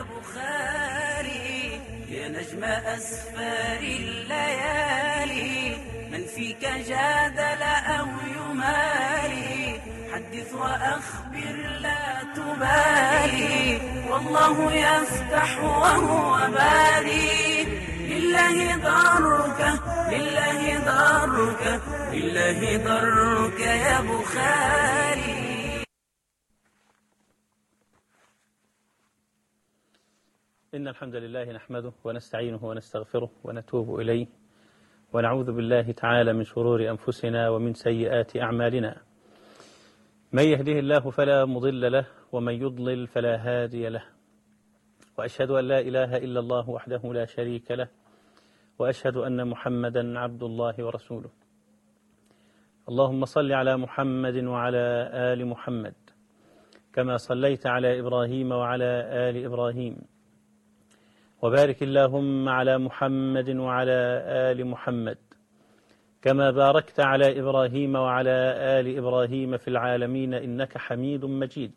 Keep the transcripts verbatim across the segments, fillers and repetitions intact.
بخاري يا نجم أسفار الليالي، من فيك جادل أو يماري، حدث وأخبر لا تبالي، والله يفتح وهو باري، لله ضرك لله ضرك لله ضرك يا بخاري. إن الحمد لله نحمده ونستعينه ونستغفره ونتوب إليه، ونعوذ بالله تعالى من شرور أنفسنا ومن سيئات أعمالنا، من يهده الله فلا مضل له ومن يضلل فلا هادي له، وأشهد أن لا إله إلا الله وحده لا شريك له، وأشهد أن محمدا عبد الله ورسوله. اللهم صل على محمد وعلى آل محمد كما صليت على إبراهيم وعلى آل إبراهيم، وبارك اللهم على محمد وعلى آل محمد كما باركت على إبراهيم وعلى آل إبراهيم في العالمين إنك حميد مجيد.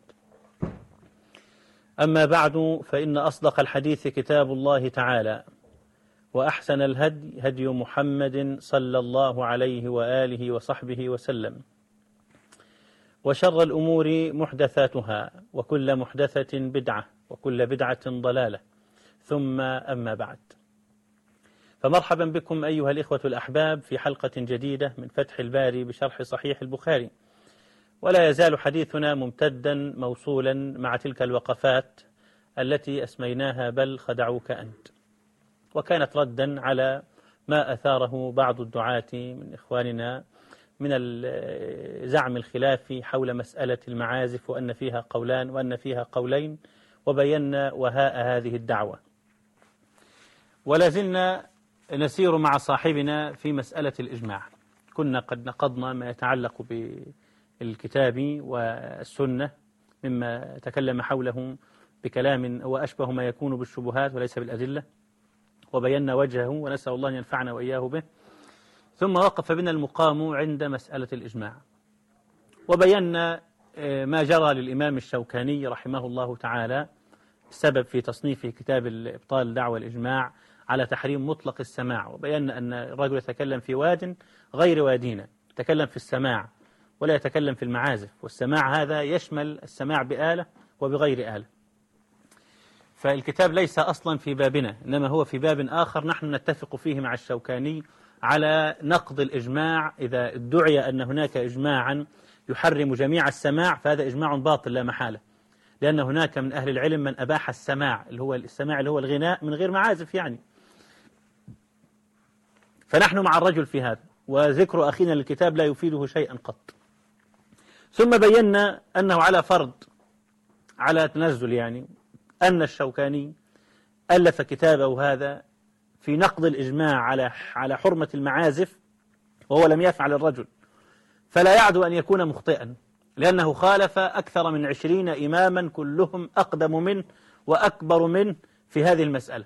أما بعد، فإن أصدق الحديث كتاب الله تعالى، وأحسن الهدي هدي محمد صلى الله عليه وآله وصحبه وسلم، وشر الأمور محدثاتها، وكل محدثة بدعة، وكل بدعة ضلالة، ثم أما بعد. فمرحبا بكم أيها الإخوة الأحباب في حلقة جديدة من فتح الباري بشرح صحيح البخاري، ولا يزال حديثنا ممتدا موصولا مع تلك الوقفات التي أسميناها بل خدعوك أنت، وكانت ردا على ما أثاره بعض الدعاة من إخواننا من زعم الخلاف حول مسألة المعازف، وأن فيها قولان وأن فيها قولين، وبينا وهاء هذه الدعوة. ولا زلنا نسير مع صاحبنا في مسألة الإجماع. كنا قد نقضنا ما يتعلق بالكتاب والسنة مما تكلم حوله بكلام وأشبه ما يكون بالشبهات وليس بالأدلة، وبينا وجهه ونسأل الله أن ينفعنا وإياه به. ثم وقف بنا المقام عند مسألة الإجماع، وبينا ما جرى للإمام الشوكاني رحمه الله تعالى السبب في تصنيفه كتاب إبطال دعوى الإجماع على تحريم مطلق السماع، وبينا أن الرجل يتكلم في واد غير وادينا، يتكلم في السماع ولا يتكلم في المعازف، والسماع هذا يشمل السماع بآلة وبغير آلة. فالكتاب ليس أصلا في بابنا، إنما هو في باب آخر نحن نتفق فيه مع الشوكاني على نقض الإجماع. إذا ادعي أن هناك إجماعا يحرم جميع السماع فهذا إجماع باطل لا محالة، لأن هناك من أهل العلم من أباح السماع اللي هو السماع اللي هو الغناء من غير معازف يعني. فنحن مع الرجل في هذا، وذكر أخينا للكتاب لا يفيده شيئا قط. ثم بينا أنه على فرض على تنزل يعني أن الشوكاني ألف كتابه هذا في نقض الإجماع على على حرمة المعازف وهو لم يفعل الرجل، فلا يعدو أن يكون مخطئا، لأنه خالف أكثر من عشرين إماما كلهم أقدم منه وأكبر منه في هذه المسألة.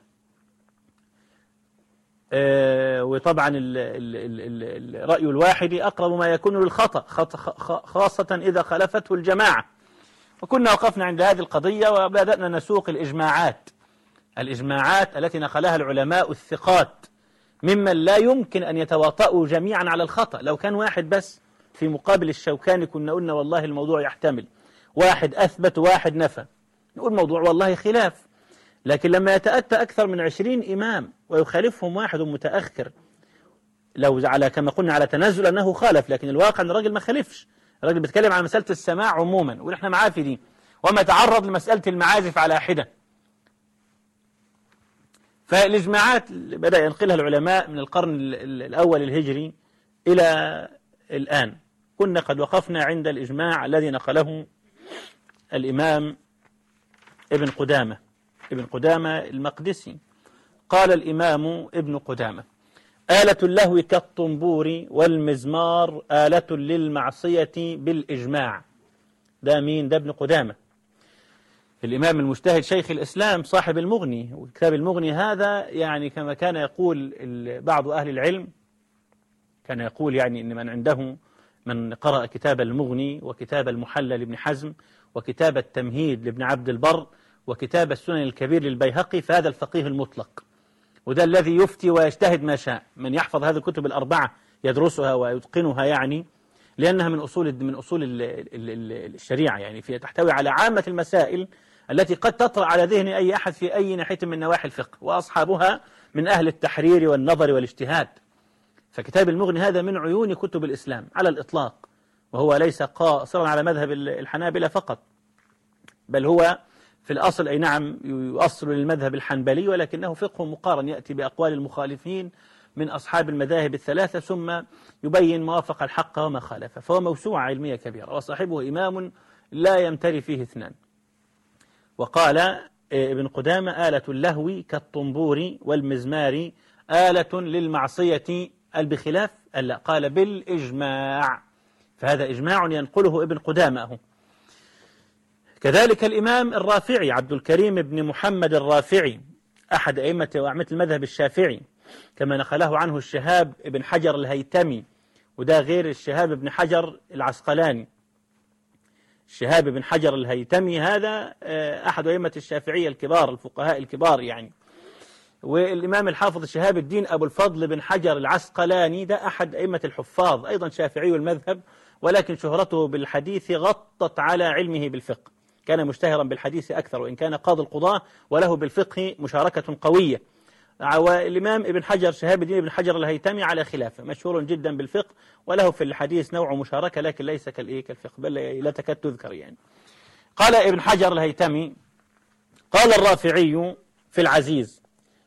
آه وطبعا ال ال ال الرأي الواحد أقرب ما يكون للخطأ، خاصة إذا خالفته الجماعة. وكنا وقفنا عند هذه القضية وبدأنا نسوق الإجماعات الإجماعات التي نقلها العلماء الثقات ممن لا يمكن أن يتواطؤوا جميعا على الخطأ. لو كان واحد بس في مقابل الشوكاني كنا قلنا والله الموضوع يحتمل، واحد أثبت واحد نفى، نقول موضوع والله خلاف. لكن لما يتأتى أكثر من عشرين إمام ويخالفهم واحد متأخر، لو على كما قلنا على تنزل أنه خالف، لكن الواقع أن الراجل ما خالفش، الراجل بيتكلم عن مسألة السماع عموما ونحن معاه في دي، وما تعرض لمسألة المعازف على حدة. فالإجماعات بدأ ينقلها العلماء من القرن الأول الهجري إلى الآن. كنا قد وقفنا عند الإجماع الذي نقله الإمام ابن قدامة ابن قدامة المقدسي. قال الإمام ابن قدامة: آلة اللهو كالطنبور والمزمار آلة للمعصية بالإجماع. ده مين؟ ده ابن قدامة الإمام المجتهد شيخ الإسلام صاحب المغني. وكتاب المغني هذا يعني كما كان يقول بعض أهل العلم، كان يقول يعني إن من عنده من قرأ كتاب المغني وكتاب المحلى لابن حزم وكتاب التمهيد لابن عبد البر وكتاب السنن الكبير للبيهقي، فهذا الفقيه المطلق، وده الذي يفتي ويجتهد ما شاء. من يحفظ هذه الكتب الأربعة يدرسها ويتقنها يعني، لأنها من أصول من أصول الشريعة، يعني فيها تحتوي على عامة المسائل التي قد تطرأ على ذهن أي أحد في أي ناحية من نواحي الفقه، وأصحابها من أهل التحرير والنظر والاجتهاد. فكتاب المغني هذا من عيون كتب الإسلام على الإطلاق، وهو ليس قاصرا على مذهب الحنابلة فقط، بل هو في الأصل أي نعم يؤصل للمذهب الحنبلي، ولكنه فقه مقارن يأتي بأقوال المخالفين من أصحاب المذاهب الثلاثة، ثم يبين ما وافق الحق وما خالفه. فهو موسوعة علمية كبيرة، وصاحبه إمام لا يمتري فيه اثنان. وقال ابن قدامة: آلة اللهو كالطنبور والمزمار آلة للمعصية بخلاف ألا، قال بالإجماع، فهذا إجماع ينقله ابن قدامة. كذلك الإمام الرافعي عبد الكريم بن محمد الرافعي أحد أئمة وأعمة المذهب الشافعي، كما نقله عنه الشهاب بن حجر الهيتمي، وده غير الشهاب بن حجر العسقلاني. الشهاب بن حجر الهيتمي هذا أحد أئمة الشافعية الكبار، الفقهاء الكبار يعني. والإمام الحافظ شهاب الدين أبو الفضل بن حجر العسقلاني ده أحد أئمة الحفاظ، أيضا شافعي المذهب، ولكن شهرته بالحديث غطت على علمه بالفقه، كان مشتهرا بالحديث أكثر، وإن كان قاضي القضاة وله بالفقه مشاركة قوية. والإمام ابن حجر شهاب الدين ابن حجر الهيتمي على خلافه، مشهور جدا بالفقه، وله في الحديث نوع مشاركة، لكن ليس كالفقه، بل لا تكاد تذكر يعني. قال ابن حجر الهيتمي: قال الرافعي في العزيز،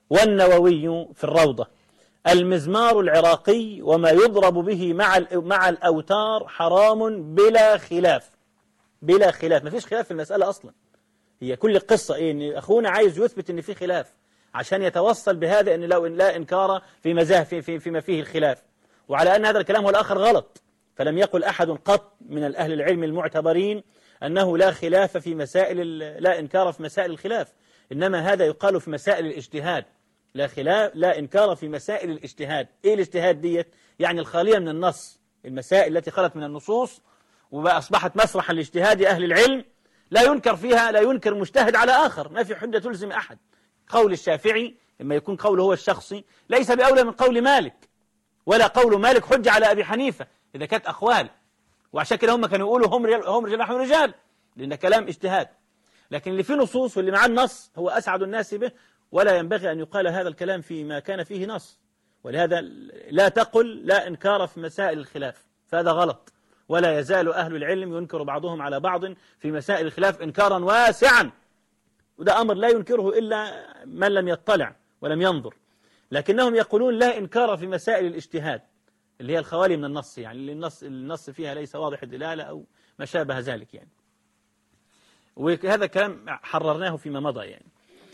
والنووي في الروضة: المزمار العراقي وما يضرب به مع مع الأوتار حرام بلا خلاف. بلا خلاف، ما فيش خلاف في المسألة أصلا. هي كل قصة إيه؟ إن أخونا عايز يثبت إن في خلاف عشان يتوصل بهذا إن لو إن لا إنكار في مزاه في في فيما فيه الخلاف، وعلى أن هذا الكلام والآخر غلط. فلم يقل أحد قط من الأهل العلم المعتبرين أنه لا خلاف في مسائل لا إنكار في مسائل الخلاف، إنما هذا يقال في مسائل الاجتهاد. لا خلاف لا إنكار في مسائل الاجتهاد. إيه الاجتهاد ديت؟ يعني الخالية من النص، المسائل التي خلت من النصوص وأصبحت مسرحا لاجتهاد أهل العلم، لا ينكر فيها لا ينكر مجتهد على آخر، ما في حجة تلزم أحد. قول الشافعي لما يكون قوله هو الشخصي ليس بأولى من قول مالك، ولا قول مالك حجة على أبي حنيفة إذا كانت أقوال، وعشان كده هم كانوا يقولوا هم رجال هم رجال نحن رجال، لأن كلام اجتهاد. لكن اللي فيه نصوص واللي مع النص هو أسعد الناس به، ولا ينبغي أن يقال هذا الكلام فيما كان فيه نص. ولهذا لا تقل لا إنكار في مسائل الخلاف، فهذا غلط. ولا يزال أهل العلم ينكر بعضهم على بعض في مسائل الخلاف إنكارا واسعا، وده أمر لا ينكره إلا من لم يطلع ولم ينظر. لكنهم يقولون لا إنكار في مسائل الاجتهاد اللي هي الخوالي من النص، يعني اللي النص النص فيها ليس واضح الدلالة أو ما شابه ذلك يعني. وهذا كلام حررناه فيما مضى يعني.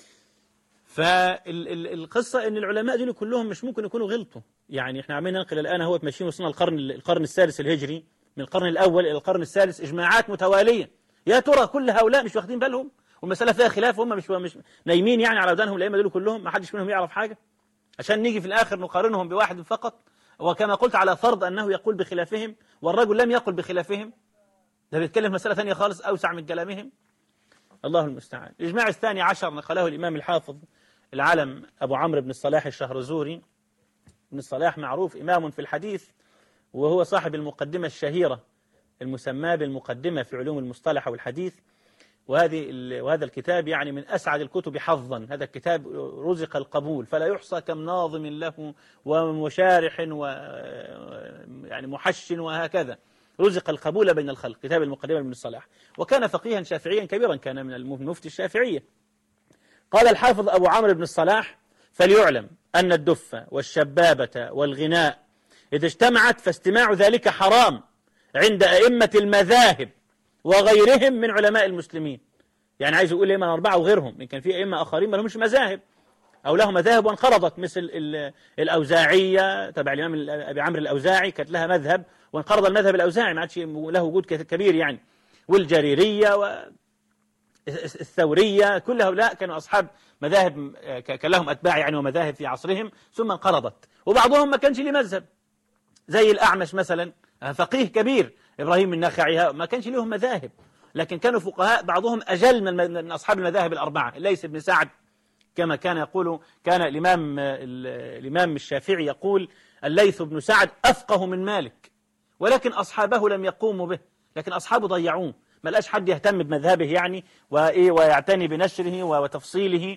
فالقصة إن العلماء دول كلهم مش ممكن يكونوا غلطوا، يعني إحنا عمالين ننقل الآن هو ماشيين وصلنا القرن القرن السادس الهجري، من القرن الأول إلى القرن الثالث إجماعات متوالية. يا ترى كل هؤلاء مش واخدين بالهم والمسألة فيها خلاف، هم مش مش نايمين يعني على ودانهم الأئمة دول كلهم، ما حدش منهم يعرف حاجة، عشان نيجي في الآخر نقارنهم بواحد فقط، وكما قلت على فرض أنه يقول بخلافهم والرجل لم يقل بخلافهم، ده بيتكلم مسألة ثانية خالص أوسع من كلامهم. الله المستعان. الإجماع الثاني عشر نقله الإمام الحافظ العالم أبو عمرو بن الصلاح الشهرزوري. ابن الصلاح معروف إمام في الحديث، وهو صاحب المقدمة الشهيرة المسماة بالمقدمة في علوم المصطلح والحديث، وهذه وهذا الكتاب يعني من أسعد الكتب حظا. هذا الكتاب رزق القبول، فلا يحصى كم ناظم له ومشارح و يعني محشن وهكذا، رزق القبول بين الخلق. كتاب المقدمة لابن الصلاح، وكان فقيها شافعيا كبيرا، كان من المفتي الشافعية. قال الحافظ أبو عمرو بن الصلاح: فليعلم أن الدف والشبابة والغناء إذا اجتمعت فاستماع ذلك حرام عند أئمة المذاهب وغيرهم من علماء المسلمين. يعني عايز يقول إمام أربعة وغيرهم، إن كان في أئمة آخرين ما لهمش مذاهب أو لهم مذاهب وانقرضت، مثل الأوزاعية تبع الإمام أبي عمرو الأوزاعي كانت لها مذهب وانقرض المذهب الأوزاعي، ما عادش له وجود كبير يعني. والجريرية والثورية كل هؤلاء كانوا أصحاب مذاهب، كان لهم أتباع يعني ومذاهب في عصرهم، ثم انقرضت. وبعضهم ما كانش له مذهب، زي الأعمش مثلا، فقيه كبير إبراهيم النخعي، ما كانش لهم مذاهب، لكن كانوا فقهاء بعضهم أجل من, من أصحاب المذاهب الأربعة. الليث بن سعد كما كان يقول، كان الإمام, الإمام الشافعي يقول الليث بن سعد أفقه من مالك، ولكن أصحابه لم يقوموا به، لكن أصحابه ضيعوه، ما لقاش حد يهتم بمذهبه يعني وإيه ويعتني بنشره وتفصيله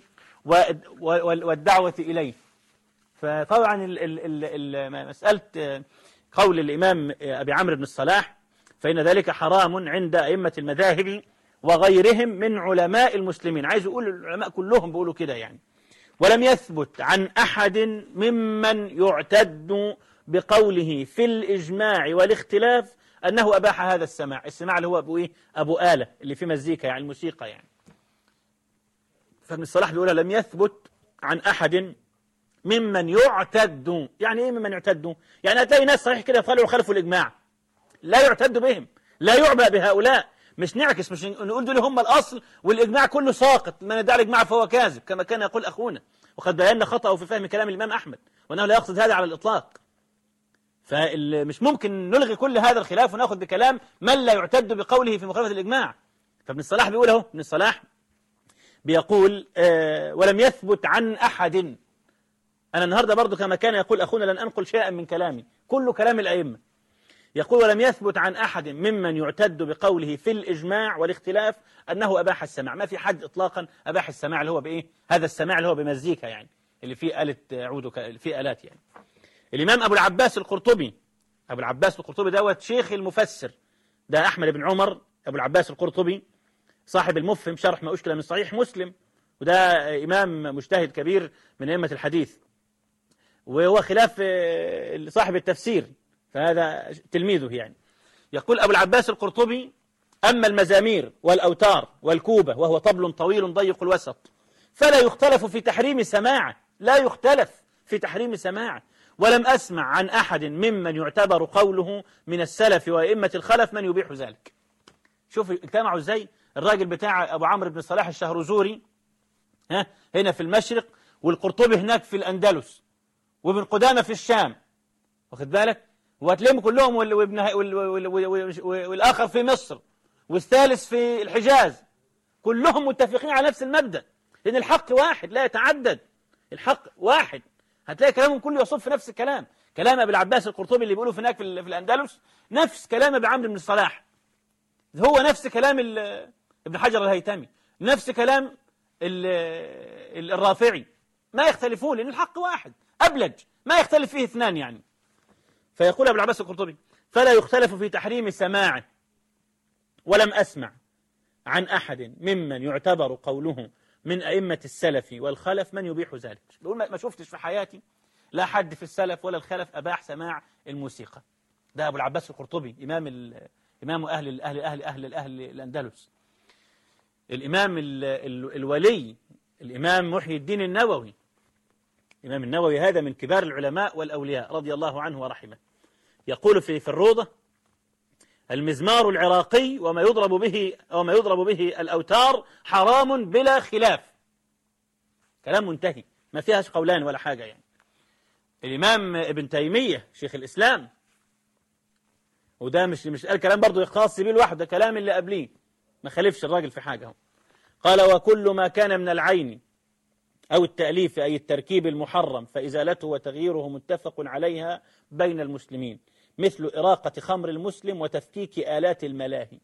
والدعوة إليه. فطبعا مسألة قول الإمام أبي عمرو بن الصلاح فإن ذلك حرام عند أئمة المذاهب وغيرهم من علماء المسلمين. عايز يقول العلماء كلهم بيقولوا كده يعني. ولم يثبت عن أحد ممن يعتد بقوله في الإجماع والاختلاف أنه أباح هذا السماع. السماع اللي هو أبو إيه؟ أبو آلة اللي في مزيكا يعني الموسيقى يعني. فابن الصلاح بيقول لم يثبت عن أحد ممن يعتد. يعني إيه ممن يعتد؟ يعني هتلاقي ناس صحيح كده طلعوا خلفوا الإجماع، لا يعتد بهم، لا يعبأ بهؤلاء، مش نعكس، مش نقول دول هم الأصل والإجماع كله ساقط، من ادعى الإجماع فهو كاذب كما كان يقول أخونا، وقد بينا خطأه في فهم كلام الإمام أحمد وأنه لا يقصد هذا على الإطلاق. فمش ممكن نلغي كل هذا الخلاف ونأخذ بكلام من لا يعتد بقوله في مخالفة الإجماع. فابن الصلاح بيقول اهو، ابن الصلاح بيقول آه ولم يثبت عن أحد. أنا النهاردة برضو كما كان يقول أخونا لن أنقل شيئا من كلامي، كل كلام الأئمة. يقول ولم يثبت عن أحد ممن يعتد بقوله في الإجماع والاختلاف أنه أباح السماع. ما في حد إطلاقا أباح السماع اللي هو بإيه؟ هذا السماع اللي هو بمزيكا يعني، اللي فيه آلة عود، اللي فيه آلات يعني. الإمام أبو العباس القرطبي، أبو العباس القرطبي دوت شيخ المفسر، ده أحمد بن عمر أبو العباس القرطبي صاحب المفهم شرح ما أشكل من صحيح مسلم، وده إمام مجتهد كبير من أئمة الحديث، وهو خلاف صاحب التفسير، فهذا تلميذه يعني. يقول أبو العباس القرطبي أما المزامير والأوتار والكوبة وهو طبل طويل ضيق الوسط فلا يختلف في تحريم سماعه، لا يختلف في تحريم سماعه. ولم أسمع عن أحد ممن يعتبر قوله من السلف وأئمة الخلف من يبيح ذلك. شوف اجتمعوا ازاي الراجل بتاع أبو عمرو بن الصلاح الشهرزوري ها هنا في المشرق، والقرطبي هناك في الأندلس، وابن قدامة في الشام، واخد بالك، وهتلاقيهم كلهم وابن والآخر في مصر والثالث في الحجاز، كلهم متفقين على نفس المبدأ، لأن الحق واحد لا يتعدد، الحق واحد. هتلاقي كلامهم كله يصب في نفس الكلام. كلام أبي العباس القرطبي اللي بيقولوا هناك في الأندلس نفس كلام أبي عمرو بن الصلاح، هو نفس كلام ابن حجر الهيتمي، نفس كلام الرافعي، ما يختلفون لأن الحق واحد أبلج، ما يختلف فيه اثنان يعني. فيقول أبو العباس القرطبي فلا يختلف في تحريم سماعه. ولم أسمع عن أحد ممن يعتبر قوله من أئمة السلف والخلف من يبيح ذلك. بيقول ما شفتش في حياتي لا حد في السلف ولا الخلف أباح سماع الموسيقى. ده أبو العباس القرطبي إمام ال... إمام أهل الأهل أهل أهل أهل الأندلس، الإمام ال... ال... الولي الإمام محي الدين النووي. الإمام النووي هذا من كبار العلماء والأولياء رضي الله عنه ورحمه. يقول في في الروضة المزمار العراقي وما يضرب به وما يضرب به الأوتار حرام بلا خلاف. كلام منتهي ما فيهاش قولان ولا حاجة يعني. الإمام ابن تيمية شيخ الإسلام، وده مش مش قال كلام برضه خاص بيه لوحده، ده كلام اللي قبليه، ما خالفش الراجل في حاجة هو. قال وكل ما كان من العين أو التأليف أي التركيب المحرم فإزالته وتغييره متفق عليها بين المسلمين، مثل إراقة خمر المسلم وتفكيك آلات الملاهي.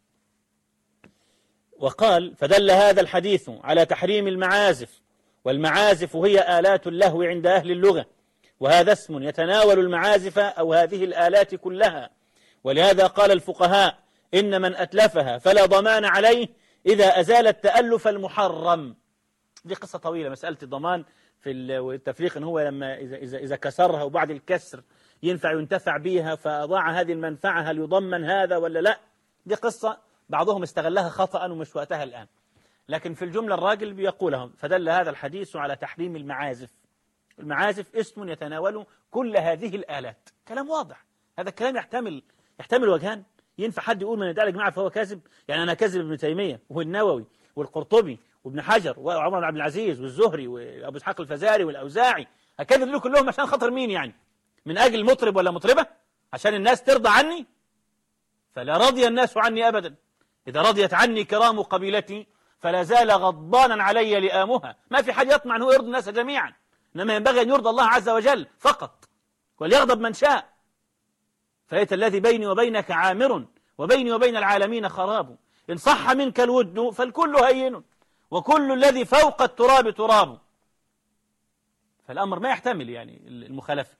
وقال فدل هذا الحديث على تحريم المعازف، والمعازف هي آلات اللهو عند أهل اللغة، وهذا اسم يتناول المعازف أو هذه الآلات كلها. ولهذا قال الفقهاء إن من أتلفها فلا ضمان عليه إذا أزال التألف المحرم. دي قصة طويلة مسألة الضمان في التفريق، إن هو لما إذا, إذا, إذا كسرها وبعد الكسر ينفع ينتفع بيها فأضاع هذه المنفعة، هل يضمن هذا ولا لا؟ دي قصة بعضهم استغلها خطأ ومش وقتها الآن، لكن في الجملة الراجل بيقولهم فدل هذا الحديث على تحريم المعازف. المعازف اسم يتناول كل هذه الآلات. كلام واضح، هذا الكلام يحتمل يحتمل وجهان. ينفع حد يقول من يدعي الجماعة فهو كاذب؟ يعني أنا كاذب ابن تيمية والنووي والقرطبي وابن حجر وعمر بن عبد العزيز والزهري وأبو إسحاق الفزاري والأوزاعي، أكذب له كلهم عشان خاطر مين يعني؟ من أجل مطرب ولا مطربة؟ عشان الناس ترضى عني؟ فلا رضي الناس عني أبدا. إذا رضيت عني كرام قبيلتي فلا زال غضبانا علي لآمها. ما في حد يطمع أنه يرضي الناس جميعا، إنما ينبغي أن يرضى الله عز وجل فقط، وليغضب من شاء. فليت الذي بيني وبينك عامر وبيني وبين العالمين خراب، إن صح منك الود فالكل هين وكل الذي فوق التراب تراب. فالأمر ما يحتمل يعني المخالفة.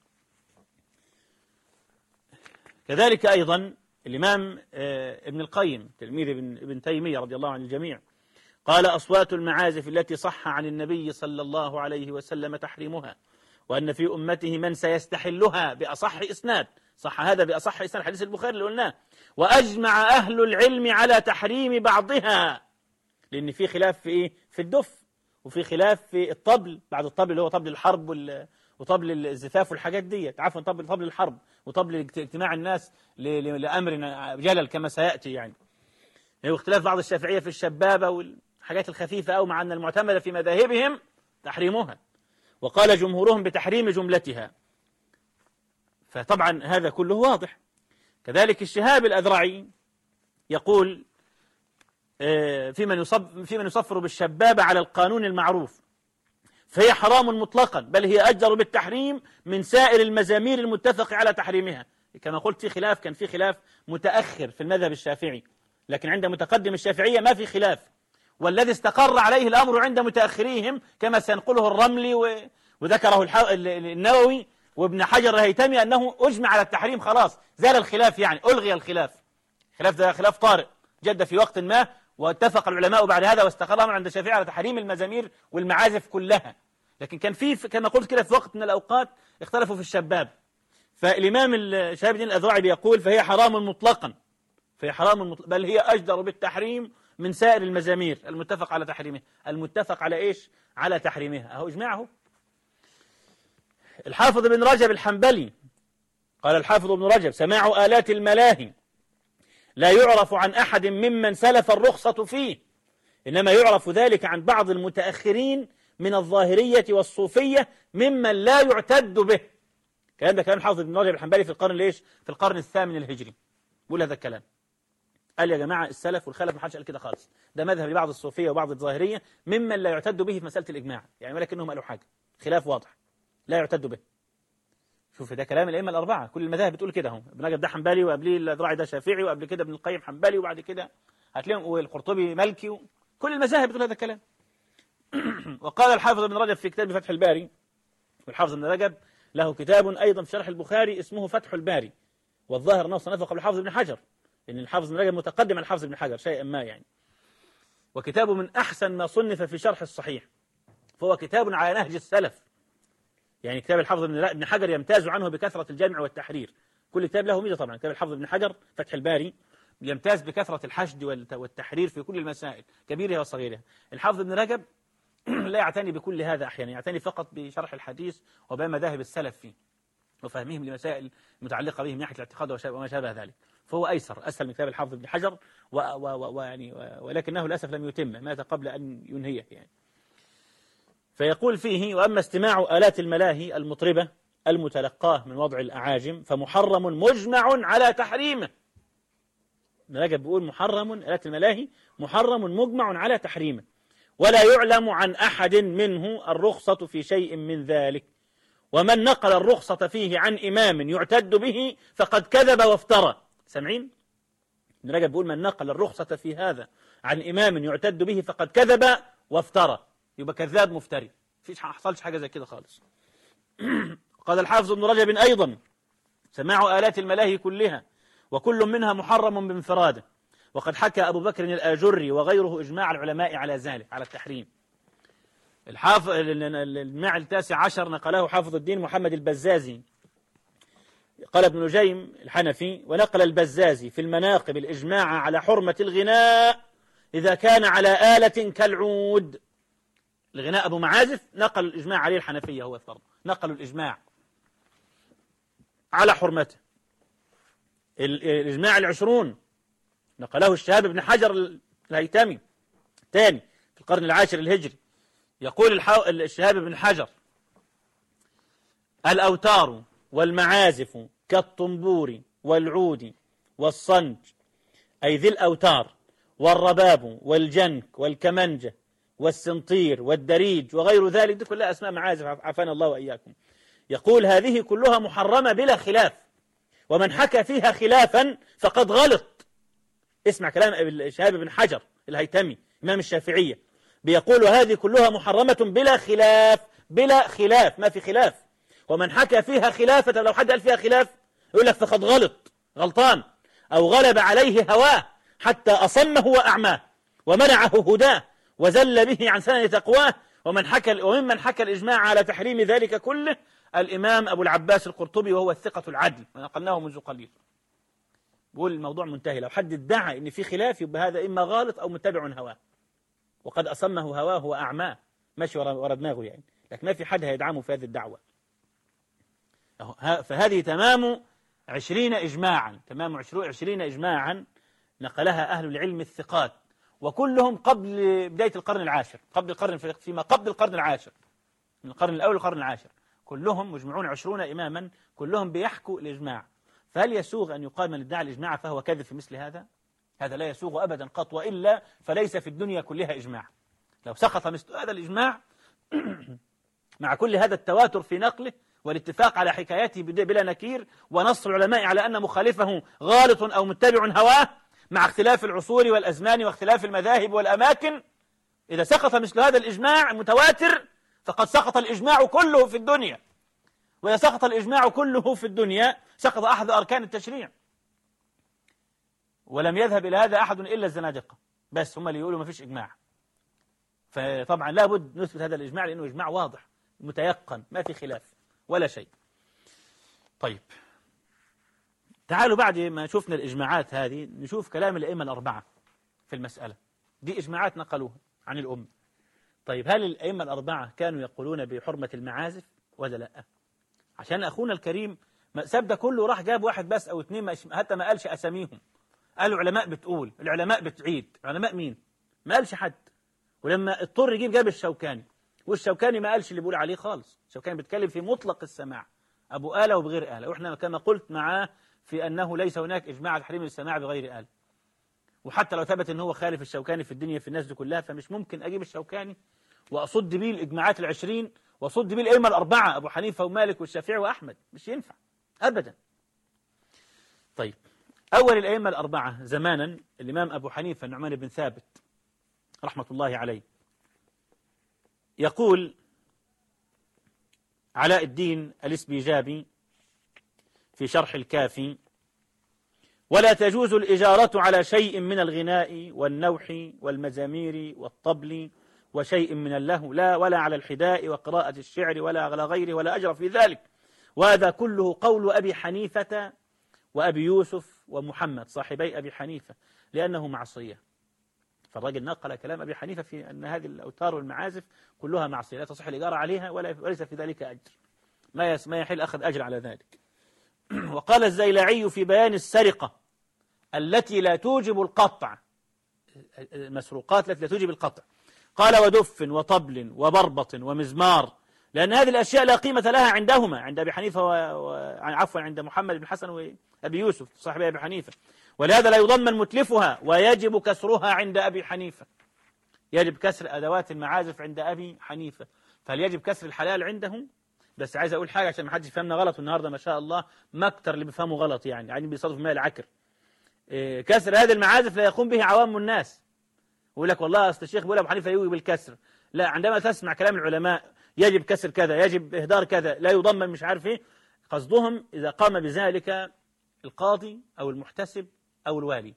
كذلك أيضا الإمام ابن القيم تلميذ ابن تيمية رضي الله عن الجميع قال: أصوات المعازف التي صح عن النبي صلى الله عليه وسلم تحريمها، وأن في أمته من سيستحلها بأصح إسناد. صح هذا بأصح إسناد حديث البخاري اللي قلناه. وأجمع أهل العلم على تحريم بعضها، لأن في خلاف في إيه؟ في الدف، وفي خلاف في الطبل، بعد الطبل اللي هو طبل الحرب وطبل الزفاف والحاجات دي، عفوا طبل طبل الحرب وطبل اجتماع الناس لأمر جلل كما سيأتي يعني. هو اختلاف بعض الشافعية في الشبابة والحاجات الخفيفة، أو مع أن المعتمد في مذاهبهم تحريمها، وقال جمهورهم بتحريم جملتها. فطبعا هذا كله واضح. كذلك الشهاب الأذرعي يقول في من يصب في من يصفر بالشبابة على القانون المعروف فهي حرام مطلقا، بل هي أجدر بالتحريم من سائر المزامير المتفق على تحريمها. كما قلت في خلاف، كان في خلاف متأخر في المذهب الشافعي، لكن عند متقدم الشافعية ما في خلاف، والذي استقر عليه الأمر عند متأخريهم كما سينقله الرملي وذكره النووي وابن حجر الهيتمي أنه أجمع على التحريم، خلاص زال الخلاف، يعني ألغي الخلاف. الخلاف ده خلاف طارئ جد في وقت ما، واتفق العلماء بعد هذا واستقر الأمر عند الشافعي على تحريم المزامير والمعازف كلها. لكن كان في كما قلت كده في وقت من الأوقات اختلفوا في الشباب. فالإمام شهاب الدين الأذرعي بيقول فهي حرام مطلقا، فهي حرام مطلقا بل هي أجدر بالتحريم من سائر المزامير المتفق على تحريمها. المتفق على إيش؟ على تحريمها، أهو إجماعه. الحافظ ابن رجب الحنبلي قال الحافظ ابن رجب: سماع آلات الملاهي لا يعرف عن أحد ممن سلف الرخصة فيه، إنما يعرف ذلك عن بعض المتأخرين من الظاهرية والصوفية ممن لا يعتد به. كلام ده كلام الحافظ ابن رجب الحنبلي في القرن ليش؟ في القرن الثامن الهجري بقول هذا الكلام. قال يا جماعة السلف والخلف ما حدش قال كده خالص، ده مذهب لبعض الصوفية وبعض الظاهرية ممن لا يعتد به في مسألة الإجماع، يعني ولكنهم قالوا حاجة خلاف واضح لا يعتد به. شوف ده كلام الأئمة الأربعة، كل المذاهب بتقول كده. هم ابن رجب ده حنبلي، وقبليه الأذرعي ده شافعي، وقبل كده ابن القيم حنبلي، وبعد كده هتلاقيهم والقرطبي مالكي، كل المذاهب بتقول هذا الكلام. وقال الحافظ ابن رجب في كتاب فتح الباري، والحافظ ابن رجب له كتاب أيضا في شرح البخاري اسمه فتح الباري، والظاهر أنه صنفه قبل الحافظ ابن حجر، لأن الحافظ ابن رجب متقدم على الحافظ ابن حجر شيئا ما يعني. وكتابه من أحسن ما صنف في شرح الصحيح، فهو كتاب على نهج السلف. يعني كتاب الحافظ ابن حجر يمتاز عنه بكثرة الجمع والتحرير، كل كتاب له ميزة طبعا. كتاب الحافظ ابن حجر فتح الباري يمتاز بكثرة الحشد والتحرير في كل المسائل كبيرها وصغيرها. الحافظ ابن رجب لا يعتني بكل هذا أحيانا، يعتني فقط بشرح الحديث وبيان مذاهب السلف فيه وفهمهم لمسائل متعلقة بهم من ناحية الاعتقاد وما شابه ذلك، فهو أيسر أسهل من كتاب الحافظ ابن حجر، ويعني ولكنه للأسف لم يتم، مات قبل أن ينهيه يعني. فيقول فيه: وأما استماع آلات الملاهي المطربة المتلقاه من وضع الأعاجم فمحرم مجمع على تحريمه. ابن رجب بيقول محرم، آلات الملاهي محرم مجمع على تحريمه، ولا يعلم عن أحد منه الرخصة في شيء من ذلك، ومن نقل الرخصة فيه عن إمام يعتد به فقد كذب وافترى. سامعين؟ ابن رجب بيقول من نقل الرخصة في هذا عن إمام يعتد به فقد كذب وافترى، يبقى كذاب مفتري، فيش حصلش حاجة زي كده خالص. قال الحافظ ابن رجب أيضا: سماع آلات الملاهي كلها وكل منها محرم بانفراده، وقد حكى أبو بكر الآجري وغيره إجماع العلماء على ذلك، على التحريم. الحافظ الإجماع التاسع عشر نقله حافظ الدين محمد البزازي، قال ابن نجيم الحنفي: ونقل البزازي في المناقب الإجماع على حرمة الغناء إذا كان على آلة كالعود. الغناء أبو معازف نقل الإجماع عليه الحنفية، هو الفرض نقلوا الإجماع على حرمته. الإجماع العشرون نقله الشهاب بن حجر الهيتمي ثاني في القرن العاشر الهجري، يقول الشهاب بن حجر: الأوتار والمعازف كالطنبور والعود والصنج، أي ذي الأوتار والرباب والجنك والكمنجة والسنطير والدريج وغير ذلك، دي كلها أسماء معازف عافانا الله وإياكم. يقول هذه كلها محرمة بلا خلاف، ومن حكى فيها خلافا فقد غلط. اسمع كلام شهاب بن حجر الهيتمي إمام الشافعية، بيقول هذه كلها محرمة بلا خلاف، بلا خلاف، ما في خلاف. ومن حكى فيها خلافة، لو حد قال فيها خلاف يقول لك فقد غلط، غلطان، أو غلب عليه هواه حتى أصمه وأعماه ومنعه هداه وزل به عن سنن تقواه. ومن حكى وممن حكى الإجماع على تحريم ذلك كله الإمام أبو العباس القرطبي، وهو الثقة العدل، ونقلناه منذ قليل. بقول الموضوع منتهي، لو حد ادعى إن في خلاف يبقى هذا إما غالط أو متبع هواه، وقد أصمه هواه وأعماه، ماشي ورا دماغه يعني، لكن ما في حد هيدعمه في هذه الدعوة. فهذه تمام عشرين إجماعا، تمام عشرين إجماعا نقلها أهل العلم الثقات، وكلهم قبل بداية القرن العاشر، قبل القرن فيما قبل القرن العاشر، من القرن الأول للقرن العاشر، كلهم مجمعون عشرون إماما، كلهم بيحكوا الإجماع. فهل يسوغ أن يقال من ادعى الإجماع فهو كذب في مثل هذا؟ هذا لا يسوغ أبدا قط، وإلا فليس في الدنيا كلها إجماع. لو سقط مثل هذا الإجماع مع كل هذا التواتر في نقله والاتفاق على حكايته بلا نكير، ونص العلماء على أن مخالفه غالط أو متبع هواه، مع اختلاف العصور والأزمان واختلاف المذاهب والأماكن، إذا سقط مثل هذا الإجماع المتواتر فقد سقط الإجماع كله في الدنيا. وإذا سقط الإجماع كله في الدنيا سقط أحد أركان التشريع، ولم يذهب إلى هذا أحد إلا الزنادقة، بس هم اللي يقولوا ما فيش إجماع. فطبعا لابد نثبت هذا الإجماع لأنه إجماع واضح متيقن، ما في خلاف ولا شيء. طيب تعالوا بعد ما شفنا الإجماعات هذه نشوف كلام الأئمة الأربعة في المسألة دي. إجماعات نقلوها عن الأمة. طيب هل الأئمة الأربعة كانوا يقولون بحرمة المعازف ولا لا؟ عشان أخونا الكريم ساب ده كله راح جاب واحد بس أو اثنين، حتى ما قالش أساميهم، قالوا علماء بتقول، العلماء بتعيد، علماء مين؟ ما قالش حد. ولما اضطر يجيب جاب الشوكاني، والشوكاني ما قالش اللي بيقول عليه خالص. الشوكاني بيتكلم في مطلق السماع، أبو آلة وبغير آلة، وإحنا كما قلت معاه في أنه ليس هناك إجماع على تحريم السماع بغير آلة. وحتى لو ثبت أنه هو خالف الشوكاني في الدنيا في الناس دي كلها، فمش ممكن أجيب الشوكاني وأصد بيه الإجماعات العشرين وأصد بيه الأئمة الأربعة أبو حنيفة ومالك والشافعي وأحمد، مش ينفع أبدا. طيب أول الأئمة الأربعة زمانا الإمام أبو حنيفة النعمان بن ثابت رحمة الله عليه، يقول علاء الدين الإسبيجابي في شرح الكافي: ولا تجوز الإجارة على شيء من الغناء والنوح والمزامير والطبل وشيء من اللهو، لا ولا على الحداء وقراءة الشعر ولا على غيره ولا أجر في ذلك. وهذا كله قول أبي حنيفة وأبي يوسف ومحمد صاحبي أبي حنيفة، لأنه معصية. فالراجل نقل كلام أبي حنيفة في أن هذه الأوتار والمعازف كلها معصية، لا تصح الإجارة عليها وليس في ذلك أجر، ما يحل أخذ أجر على ذلك. وقال الزيلعي في بيان السرقة التي لا توجب القطع، المسروقات التي لا توجب القطع، قال: ودف وطبل وبربط ومزمار، لأن هذه الأشياء لا قيمة لها عندهما، عند أبي حنيفة و... و... عفوا عند محمد بن حسن وأبي يوسف صاحبي أبي حنيفة، ولهذا لا يضمن متلفها ويجب كسرها عند أبي حنيفة. يجب كسر أدوات المعازف عند أبي حنيفة. فهل يجب كسر الحلال عندهم؟ بس عايز أقول حاجة عشان ما حدش يفهمنا غلط النهاردة، ما شاء الله ما أكتر اللي بيفهموا غلط، يعني يعني بيصادفوا مال العكر. إيه كسر هذه المعازف لا يقوم به عوام الناس، ويقول لك والله أصل الشيخ بيقول أبو حنيفة يوجب بالكسر. لا، عندما تسمع كلام العلماء يجب كسر كذا، يجب إهدار كذا، لا يضمن مش عارف إيه، قصدهم إذا قام بذلك القاضي أو المحتسب أو الوالي،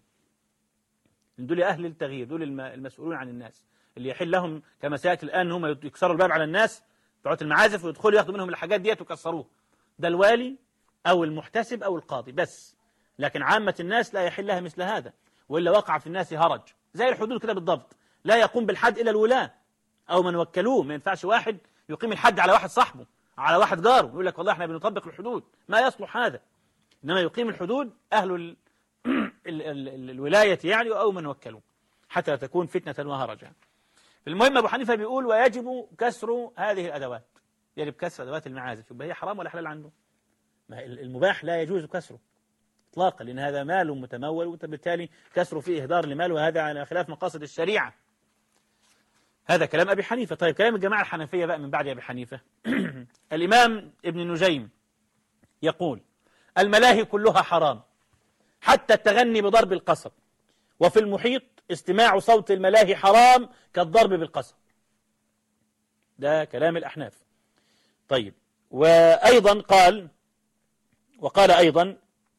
دول أهل التغيير، دول المسؤولون عن الناس، اللي يحل لهم كما سيأتي الآن هم يكسروا الباب على الناس بتوع المعازف ويدخلوا ياخذوا منهم الحاجات ديت ويكسروه. ده الوالي أو المحتسب أو القاضي بس، لكن عامة الناس لا يحل لها مثل هذا، وإلا وقع في الناس هرج. زي الحدود كده بالضبط، لا يقوم بالحد إلا الولاة أو من وكلوه. ما ينفعش واحد يقيم الحد على واحد صاحبه، على واحد جاره، يقول لك والله احنا بنطبق الحدود، ما يصلح هذا. إنما يقيم الحدود أهل ال ال ال ال الولاية يعني أو من وكلوه، حتى لا تكون فتنة وهرجا. المهم أبو حنيفة بيقول: ويجب كسر هذه الأدوات، يجب كسر أدوات المعازف. يبقى هي حرام ولا حلال عنده؟ ما المباح لا يجوز كسره، إطلاقا، لأن هذا مال متمول وبالتالي كسر فيه إهدار لمال، وهذا على خلاف مقاصد الشريعة. هذا كلام أبي حنيفة. طيب كلام الجماعة الحنفية بقى من بعد أبي حنيفة. الإمام ابن نجيم يقول الملاهي كلها حرام حتى التغني بضرب القصب، وفي المحيط استماع صوت الملاهي حرام كالضرب بالقصب. ده كلام الأحناف. طيب وأيضا قال وقال أيضا،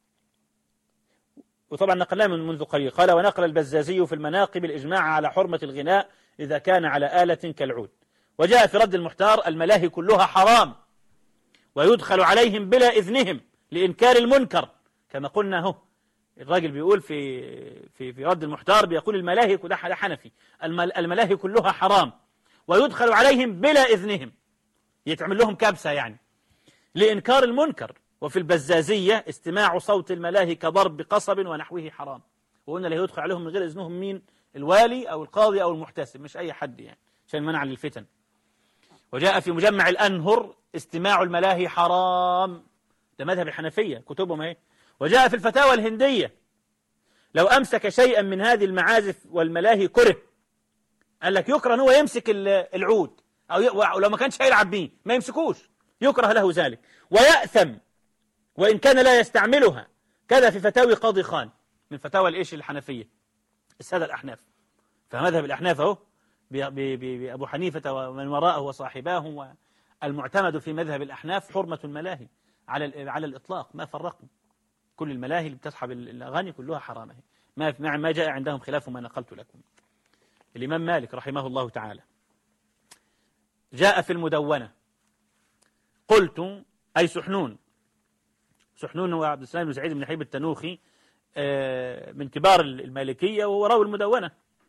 وطبعا نقلناه من منذ قليل، قال ونقل البزازي في المناقب الإجماع على حرمة الغناء إذا كان على آلة كالعود. وجاء في رد المحتار الملاهي كلها حرام ويدخل عليهم بلا إذنهم لإنكار المنكر، كما قلنا هو الراجل بيقول في في في رد المحتار، بيقول الملاهي ده حنفي، الملاهي كلها حرام ويدخل عليهم بلا إذنهم، يتعمل لهم كبسة يعني لإنكار المنكر. وفي البزازية استماع صوت الملاهي كضرب قصب ونحوه حرام، وقلنا لا يدخل عليهم من غير إذنهم مين؟ الوالي أو القاضي أو المحتسب، مش أي حد يعني، عشان منع للفتن. وجاء في مجمع الأنهر استماع الملاهي حرام، ده مذهب الحنفية كتبهم اهي. وجاء في الفتاوى الهندية لو أمسك شيئا من هذه المعازف والملاهي كره، قال لك يكره هو يمسك العود، أو لو ما كانش هيلعب بيه ما يمسكوش، يكره له ذلك ويأثم وإن كان لا يستعملها. كذا في فتاوي قاضي خان من فتاوى الإيش الحنفية السادة الأحناف. فمذهب الأحناف أهو بأبو حنيفة ومن وراءه وصاحباه، والمعتمد في مذهب الأحناف حرمة الملاهي على على الإطلاق، ما فرقوا، كل الملاهي اللي بتصحب الأغاني كلها حرامة، ما ما جاء عندهم خلاف ما نقلت لكم. الإمام مالك رحمه الله تعالى جاء في المدونة، قلت أي سحنون، سحنون هو عبد السلام بن سعيد بن حبيب التنوخي من كبار المالكية، وهو راوي المدونة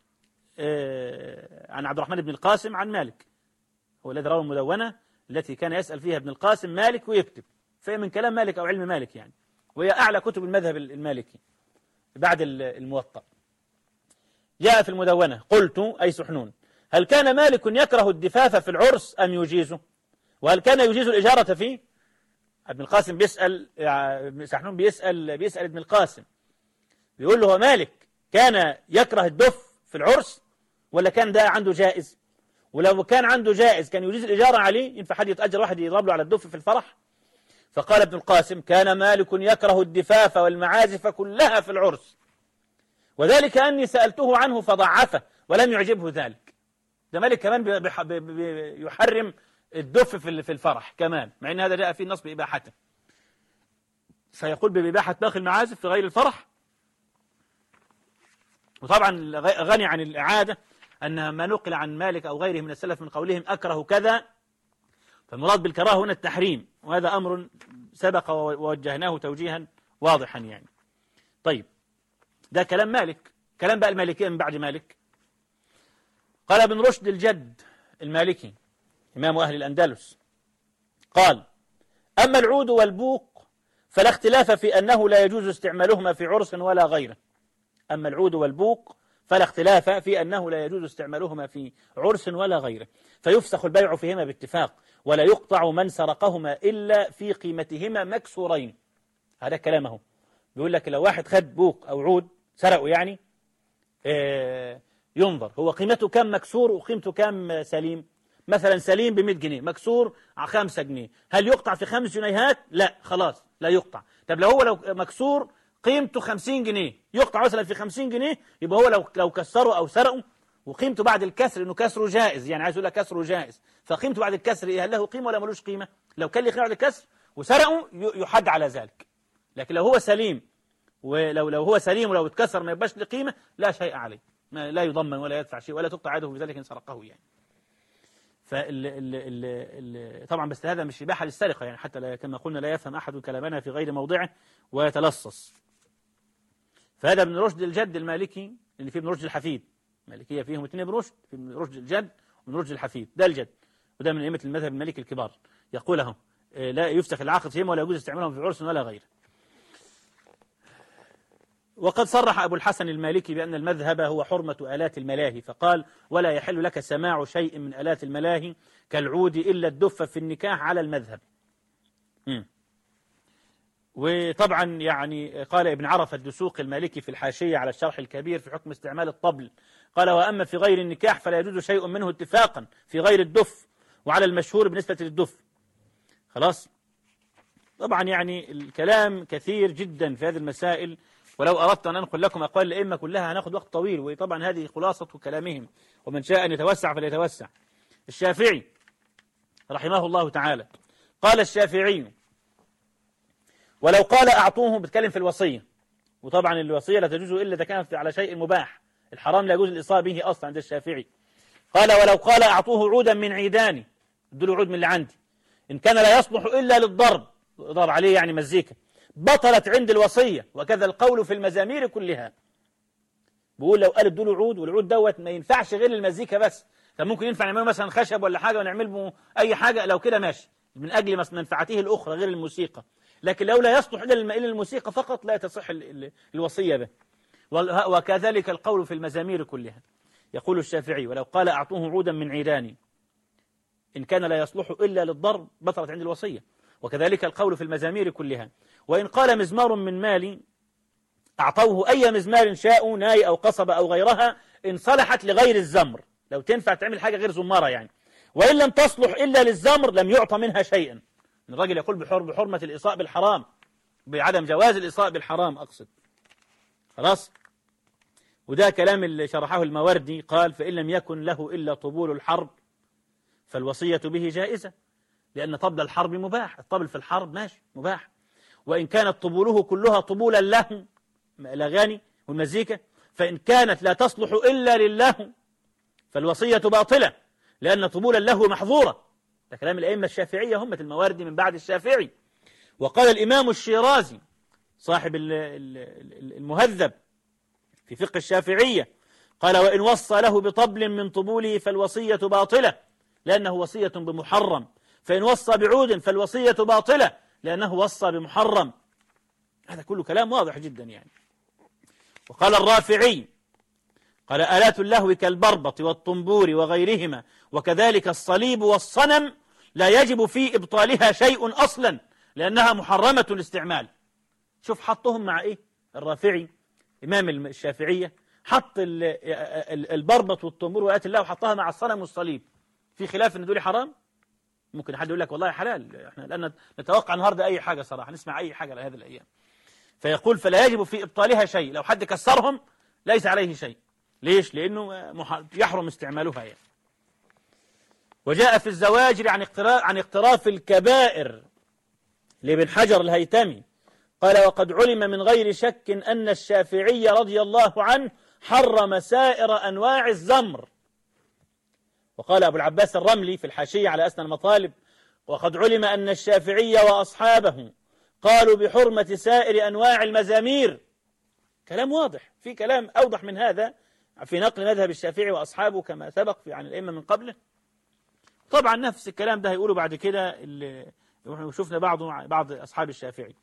عن عبد الرحمن بن القاسم عن مالك، هو الذي روى المدونة التي كان يسأل فيها ابن القاسم مالك ويكتب، فهي من كلام مالك أو علم مالك يعني، وهي أعلى كتب المذهب المالكي بعد الموطأ. جاء في المدونة قلت أي سحنون هل كان مالك يكره الدفاف في العرس أم يجيزه، وهل كان يجيز الإجارة فيه؟ ابن القاسم بيسأل، سحنون بيسأل بيسأل ابن القاسم، بيقول له مالك كان يكره الدف في العرس ولا كان ده عنده جائز؟ ولو كان عنده جائز كان يجيز الإجارة عليه، ينفع حد يتأجر واحد يضرب له على الدف في الفرح؟ فقال ابن القاسم كان مالك يكره الدفاف والمعازف كلها في العرس، وذلك أني سألته عنه فضعفه ولم يعجبه ذلك. ده مالك كمان يحرم الدف في الفرح كمان، مع أن هذا جاء فيه النص بإباحته، فيقول بإباحة باقي المعازف في غير الفرح. وطبعا غني عن الإعادة أن ما نقل عن مالك أو غيره من السلف من قولهم أكره كذا، فالمراد بالكراهة هنا التحريم، وهذا أمر سبق ووجهناه توجيها واضحا يعني. طيب ده كلام مالك. كلام بقى المالكية من بعد مالك، قال ابن رشد الجد المالكي إمام أهل الأندلس قال أما العود والبوق فلا اختلاف في أنه لا يجوز استعمالهما في عرس ولا غيره. أما العود والبوق فلا اختلاف في أنه لا يجوز استعمالهما في عرس ولا غيره، فيفسخ البيع فيهما باتفاق، ولا يقطع من سرقهما إلا في قيمتهما مكسورين. هذا كلامه، بيقول لك لو واحد خد بوق أو عود سرقه يعني آه ينظر هو قيمته كم مكسور وقيمته كم سليم. مثلا سليم بمئة جنيه، مكسور على خمسة جنيه، هل يقطع في خمس جنيهات؟ لا خلاص لا يقطع. طب لو هو لو مكسور قيمته خمسين جنيه يقطع مثلا في خمسين جنيه، يبقى هو لو لو كسره أو سرقه وقيمته بعد الكسر، إنه كسره جائز يعني، عايز أقول لك كسره جائز، فقيمته بعد الكسر هل له قيمة ولا ملوش قيمة؟ لو كان لي قيمة بعد الكسر وسرقه يحد على ذلك. لكن لو هو سليم، ولو لو هو سليم ولو اتكسر ما يبقاش له قيمة لا شيء عليه، لا يضمن ولا يدفع شيء ولا تقطع يده بذلك إن سرقه يعني. فال ال ال ال طبعا بس هذا مش إباحة للسرقة يعني، حتى لا كما قلنا لا يفهم أحد كلامنا في غير موضعه ويتلصص. فهذا ابن رشد الجد المالكي اللي فيه ابن رشد الحفيد، مالكية فيهم اثنين ابن رشد، في ابن رشد الجد وابن رشد الحفيد، ده الجد وده من أئمة المذهب المالكي الكبار، يقول لهم لا يفسخ العقد فيهم ولا يجوز استعمالهم في عرس ولا غيره. وقد صرح أبو الحسن المالكي بأن المذهب هو حرمة آلات الملاهي، فقال ولا يحل لك سماع شيء من آلات الملاهي كالعود إلا الدف في النكاح على المذهب. م. وطبعا يعني قال ابن عرفة الدسوقي المالكي في الحاشية على الشرح الكبير في حكم استعمال الطبل، قال وأما في غير النكاح فلا يجوز شيء منه اتفاقا في غير الدف، وعلى المشهور بالنسبة للدف. خلاص. طبعا يعني الكلام كثير جدا في هذه المسائل، ولو أردت أن أنقل لكم أقوال الأئمة كلها هناخذ وقت طويل، وطبعا هذه خلاصة كلامهم، ومن شاء أن يتوسع فليتوسع. الشافعي رحمه الله تعالى قال الشافعي ولو قال أعطوه، بتكلم في الوصية، وطبعا الوصية لا تجوز إلا إذا كانت على شيء مباح، الحرام لا يجوز الإصابة به أصلا عند الشافعي. قال ولو قال أعطوه عودا من عيداني، ادوا عود من اللي عندي، إن كان لا يصلح إلا للضرب، ضرب عليه يعني مزيكا، بطلت عند الوصية، وكذا القول في المزامير كلها. بيقول لو قال ادوا عود، والعود دوت ما ينفعش غير المزيكا بس، كان ممكن ينفع نعمله مثلا خشب ولا حاجة ونعمل به أي حاجة، لو كده ماشي من أجل منفعته الأخرى غير الموسيقى، لكن لو لا يصلح إلا الموسيقى فقط لا تصح الوصية به. وكذلك القول في المزامير كلها. يقول الشافعي ولو قال أعطوه عودا من عيداني إن كان لا يصلح إلا للضرب بطلت عند الوصية، وكذلك القول في المزامير كلها. وإن قال مزمار من مالي أعطوه أي مزمار شاءوا، ناي أو قصب أو غيرها، إن صلحت لغير الزمر، لو تنفع تعمل حاجة غير زمارة يعني، وإن لم تصلح إلا للزمر لم يعطى منها شيئا. الراجل يقول بحرمة الإصاء بالحرام، بعدم جواز الإصاء بالحرام أقصد. خلاص. وده كلام اللي شرحه الماوردي، قال فإن لم يكن له إلا طبول الحرب فالوصية به جائزة، لأن طبل الحرب مباح، الطبل في الحرب ماشي مباح، وإن كانت طبوله كلها طبولا له، الأغاني والمزيكا، فإن كانت لا تصلح إلا لله فالوصية باطلة، لأن طبولا له محظورة. ده كلام الأئمة الشافعية هم الماوردي من بعد الشافعي. وقال الإمام الشيرازي صاحب المهذب في فقه الشافعية، قال وإن وصى له بطبل من طبوله فالوصية باطلة لأنه وصية بمحرم، فإن وصى بعود فالوصية باطلة لأنه وصى بمحرم. هذا كله كلام واضح جدا يعني. وقال الرافعي قال آلات اللهو كالبربط والطنبور وغيرهما وكذلك الصليب والصنم لا يجب في إبطالها شيء أصلا لأنها محرمة الاستعمال. شوف حطهم مع إيه الرافعي إمام الشافعية، حط البربط والطنبور وآلات اللهو حطها مع الصنم والصليب، في خلاف ان دول حرام. ممكن حد يقول لك والله حلال، احنا لأن نتوقع النهارده أي حاجة صراحة، نسمع أي حاجة لهذه الأيام. فيقول فلا يجب في إبطالها شيء، لو حد كسرهم ليس عليه شيء. ليش؟ لأنه يحرم استعمالها يعني. وجاء في الزواجر عن اقتراف عن اقتراف الكبائر لابن حجر الهيتمي، قال وقد علم من غير شك أن الشافعي رضي الله عنه حرم سائر أنواع الزمر. وقال أبو العباس الرملي في الحاشية على أسنى المطالب وقد علم أن الشافعي وأصحابه قالوا بحرمة سائر أنواع المزامير. كلام واضح، في كلام أوضح من هذا في نقل مذهب الشافعي وأصحابه كما سبق في عن الأئمة من قبله. طبعا نفس الكلام ده هيقوله بعد كده اللي شفنا بعضه بعض أصحاب الشافعي.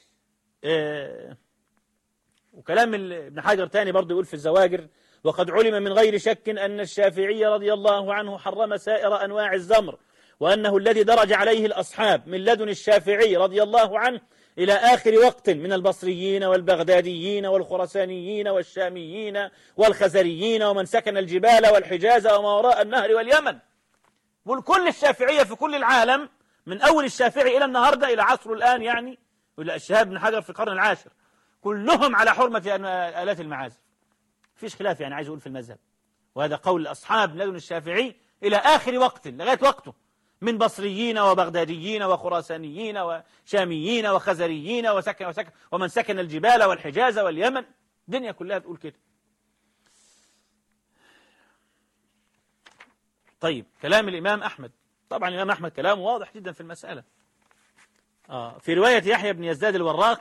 اه وكلام ابن حجر تاني برضه يقول في الزواجر وقد علم من غير شك أن الشافعي رضي الله عنه حرم سائر أنواع الزمر، وأنه الذي درج عليه الأصحاب من لدن الشافعي رضي الله عنه إلى آخر وقت من البصريين والبغداديين والخرسانيين والشاميين والخزريين ومن سكن الجبال والحجاز وما وراء النهر واليمن. والكل الشافعية في كل العالم من أول الشافعي إلى النهاردة إلى عصر الآن يعني، وإلى الشهاب بن حجر في القرن العاشر، كلهم على حرمة آلات المعازف، فيش خلاف يعني عايز أقول في المذهب. وهذا قول أصحاب لدن الشافعي إلى آخر وقت لغاية وقته من بصريين وبغداديين وخراسانيين وشاميين وخزريين وسكن وسكن ومن سكن الجبال والحجاز واليمن، الدنيا كلها تقول كده. طيب كلام الإمام أحمد، طبعا الإمام أحمد كلامه واضح جدا في المسألة. آه في رواية يحيى بن يزداد الوراق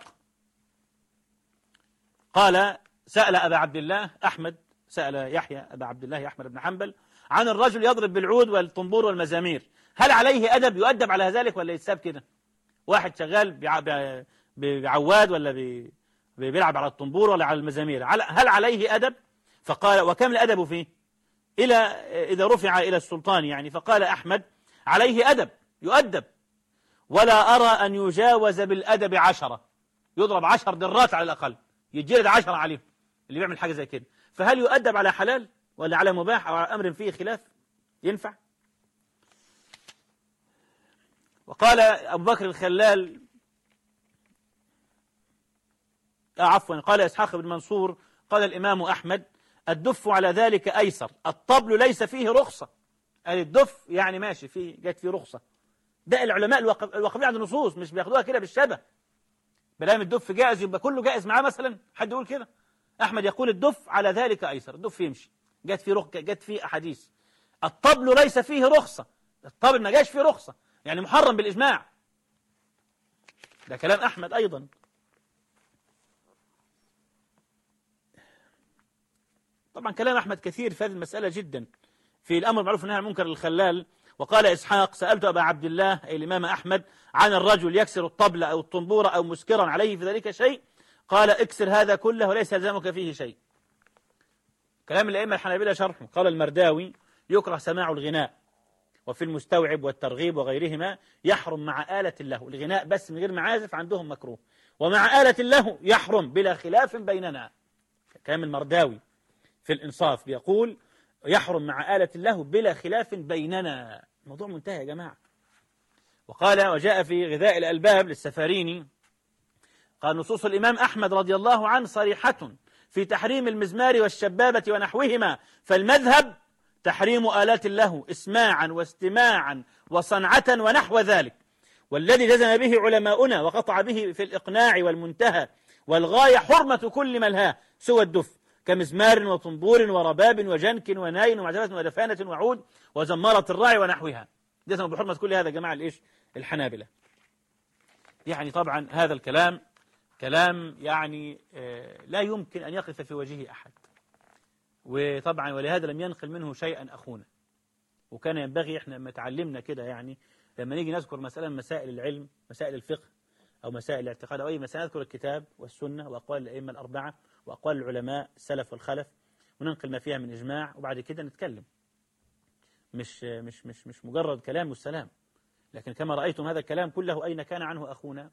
قال سأل أبا عبد الله أحمد سأل يحيى أبا عبد الله أحمد بن حنبل عن الرجل يضرب بالعود والطنبور والمزامير، هل عليه أدب يؤدب على ذلك ولا يتساب كده؟ واحد شغال بعواد ولا بيلعب على الطنبور ولا على المزامير، هل عليه أدب؟ فقال وكم الأدب فيه؟ إلى إذا رفع إلى السلطان يعني. فقال أحمد عليه أدب يؤدب، ولا أرى أن يجاوز بالأدب عشرة، يضرب عشر درات على الأقل، يتجلد عشرة عليهم اللي بيعمل حاجة زي كده. فهل يؤدب على حلال ولا على مباح أو على أمر فيه خلاف؟ ينفع؟ وقال أبو بكر الخلال آه عفوا قال إسحاق بن منصور قال الإمام أحمد الدف على ذلك أيسر، الطبل ليس فيه رخصة. قال الدف يعني ماشي فيه، جت فيه رخصة. ده العلماء الواقفين عند النصوص مش بياخدوها كده بالشبه. بلام الدف جائز يبقى كله جائز معاه مثلا، حد يقول كده؟ أحمد يقول الدف على ذلك أيسر، الدف يمشي، جت فيه رخ... جت فيه أحاديث. الطبل ليس فيه رخصة، الطبل ما جاش فيه رخصة، يعني محرم بالإجماع. ده كلام أحمد أيضا. طبعا كلام أحمد كثير في هذه المسألة جدا، في الأمر بالمعروف والنهي عن المنكر للخلال. وقال إسحاق سألت أبا عبد الله أي الإمام أحمد عن الرجل يكسر الطبل أو الطنبور أو مسكرا عليه في ذلك شيء؟ قال اكسر هذا كله وليس يلزمك فيه شيء. كلام الأئمة الحنابلة شرحه. قال المرداوي يكره سماع الغناء، وفي المستوعب والترغيب وغيرهما يحرم مع آلة اللهو. الغناء بس من غير معازف عندهم مكروه، ومع آلة اللهو يحرم بلا خلاف بيننا. كلام المرداوي في الإنصاف بيقول يحرم مع آلة اللهو بلا خلاف بيننا. الموضوع منتهي يا جماعة. وقال وجاء في غذاء الألباب للسفاريني قال نصوص الإمام أحمد رضي الله عنه صريحة في تحريم المزمار والشبابة ونحوهما، فالمذهب تحريم آلات اللهو إسماعا واستماعا وصنعة ونحو ذلك، والذي جزم به علماؤنا وقطع به في الإقناع والمنتهى والغاية حرمة كل ملهاه سوى الدف كمزمار وطنبور ورباب وجنك وناي ومعزفة ودفانة وعود وزمارة الراعي ونحوها. جزم بحرمة كل هذا جماعة الإيش الحنابلة. يعني طبعا هذا الكلام كلام يعني لا يمكن أن يقف في وجهه أحد، وطبعا ولهذا لم ينقل منه شيئا أخونا. وكان ينبغي إحنا لما تعلمنا كده، يعني لما نيجي نذكر مسألة من مسائل العلم، مسائل الفقه أو مسائل الاعتقاد أو أي مسائل، نذكر الكتاب والسنة وأقوال الأئمة الأربعة وأقوال العلماء السلف والخلف وننقل ما فيها من إجماع، وبعد كده نتكلم. مش مش مش مش مجرد كلام والسلام. لكن كما رأيتم هذا الكلام كله أين كان عنه أخونا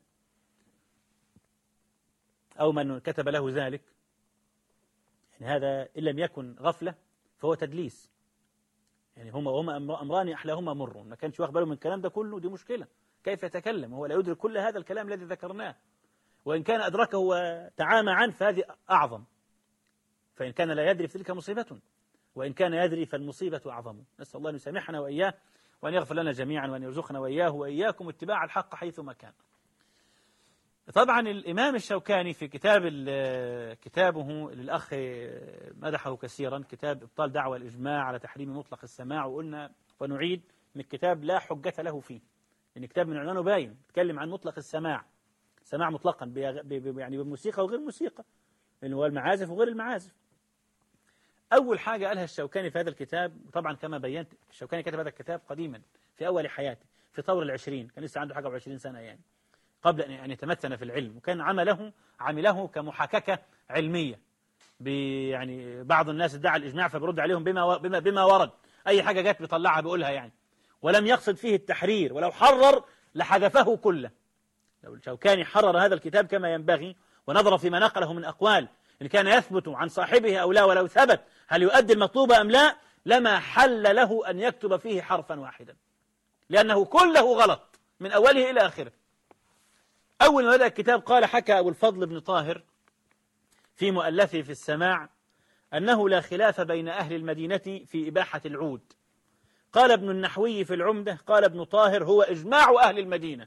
أو من كتب له ذلك؟ يعني هذا إن لم يكن غفلة فهو تدليس. يعني هما هما أمران أحلاهما مر، ما كانش واخد باله من الكلام ده كله، دي مشكلة. كيف يتكلم وهو لا يدرك كل هذا الكلام الذي ذكرناه؟ وإن كان أدركه وتعامى عنه فهذه أعظم. فإن كان لا يدري فتلك مصيبة، وإن كان يدري فالمصيبة أعظم. نسأل الله أن يسامحنا وإياه وأن يغفر لنا جميعا وأن يرزقنا وإياه وإياكم اتباع الحق حيثما كان. طبعا الإمام الشوكاني في كتاب كتابه للأخ مدحه كثيرا، كتاب إبطال دعوى الإجماع على تحريم مطلق السماع، وقلنا ونعيد من الكتاب لا حجة له فيه، لأن الكتاب من عنوانه باين يتكلم عن مطلق السماع، سماع مطلقا يعني بالموسيقى وغير الموسيقى، اللي هو المعازف وغير المعازف. أول حاجة قالها الشوكاني في هذا الكتاب، طبعا كما بينت الشوكاني كتب هذا الكتاب قديما في أول حياته في طور العشرين، كان لسه عنده حاجة وعشرين سنة يعني، قبل أن يتمتن في العلم، وكان عمله عمله كمحاككة علمية. يعني بعض الناس ادعى الإجماع فبرد عليهم بما بما بما ورد، أي حاجة جت بيطلعها بيقولها يعني، ولم يقصد فيه التحرير، ولو حرر لحذفه كله. لو الشوكاني حرر هذا الكتاب كما ينبغي ونظر فيما نقله من أقوال إن كان يثبت عن صاحبه أو لا، ولو ثبت هل يؤدي المطلوب أم لا، لما حل له أن يكتب فيه حرفا واحدا، لأنه كله غلط من أوله إلى آخره. أول ما بدأ الكتاب قال حكى أبو الفضل بن طاهر في مؤلفه في السماع أنه لا خلاف بين أهل المدينة في إباحة العود. قال ابن النحوي في العمدة قال ابن طاهر هو إجماع أهل المدينة.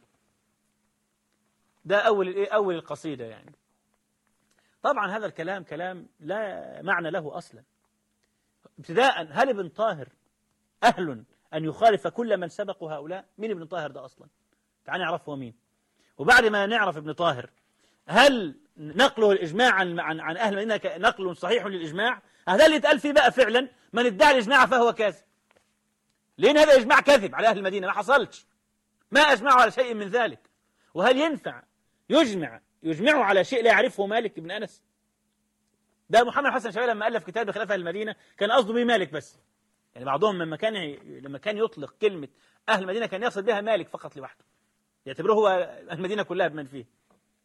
ده أول أول القصيدة يعني. طبعا هذا الكلام كلام لا معنى له أصلا. ابتداء هل ابن طاهر أهل أن يخالف كل من سبق هؤلاء؟ مين ابن طاهر ده أصلا؟ تعال نعرف هو مين. وبعد ما نعرف ابن طاهر هل نقله الإجماع عن عن, عن أهل المدينة نقل صحيح للإجماع؟ هذا اللي يتقال فيه بقى فعلا من ادعى الإجماع فهو كاذب، لأن هذا إجماع كذب على أهل المدينة، ما حصلش، ما أجمعوا على شيء من ذلك. وهل ينفع يجمع يجمعوا على شيء لا يعرفه مالك بن أنس؟ ده محمد حسن شوقي لما ألف كتاب بخلاف أهل المدينة كان قصده به مالك بس، يعني بعضهم لما كان لما كان يطلق كلمة أهل المدينة كان يقصد بها مالك فقط لوحده، يعتبره هو المدينة كلها بمن فيه.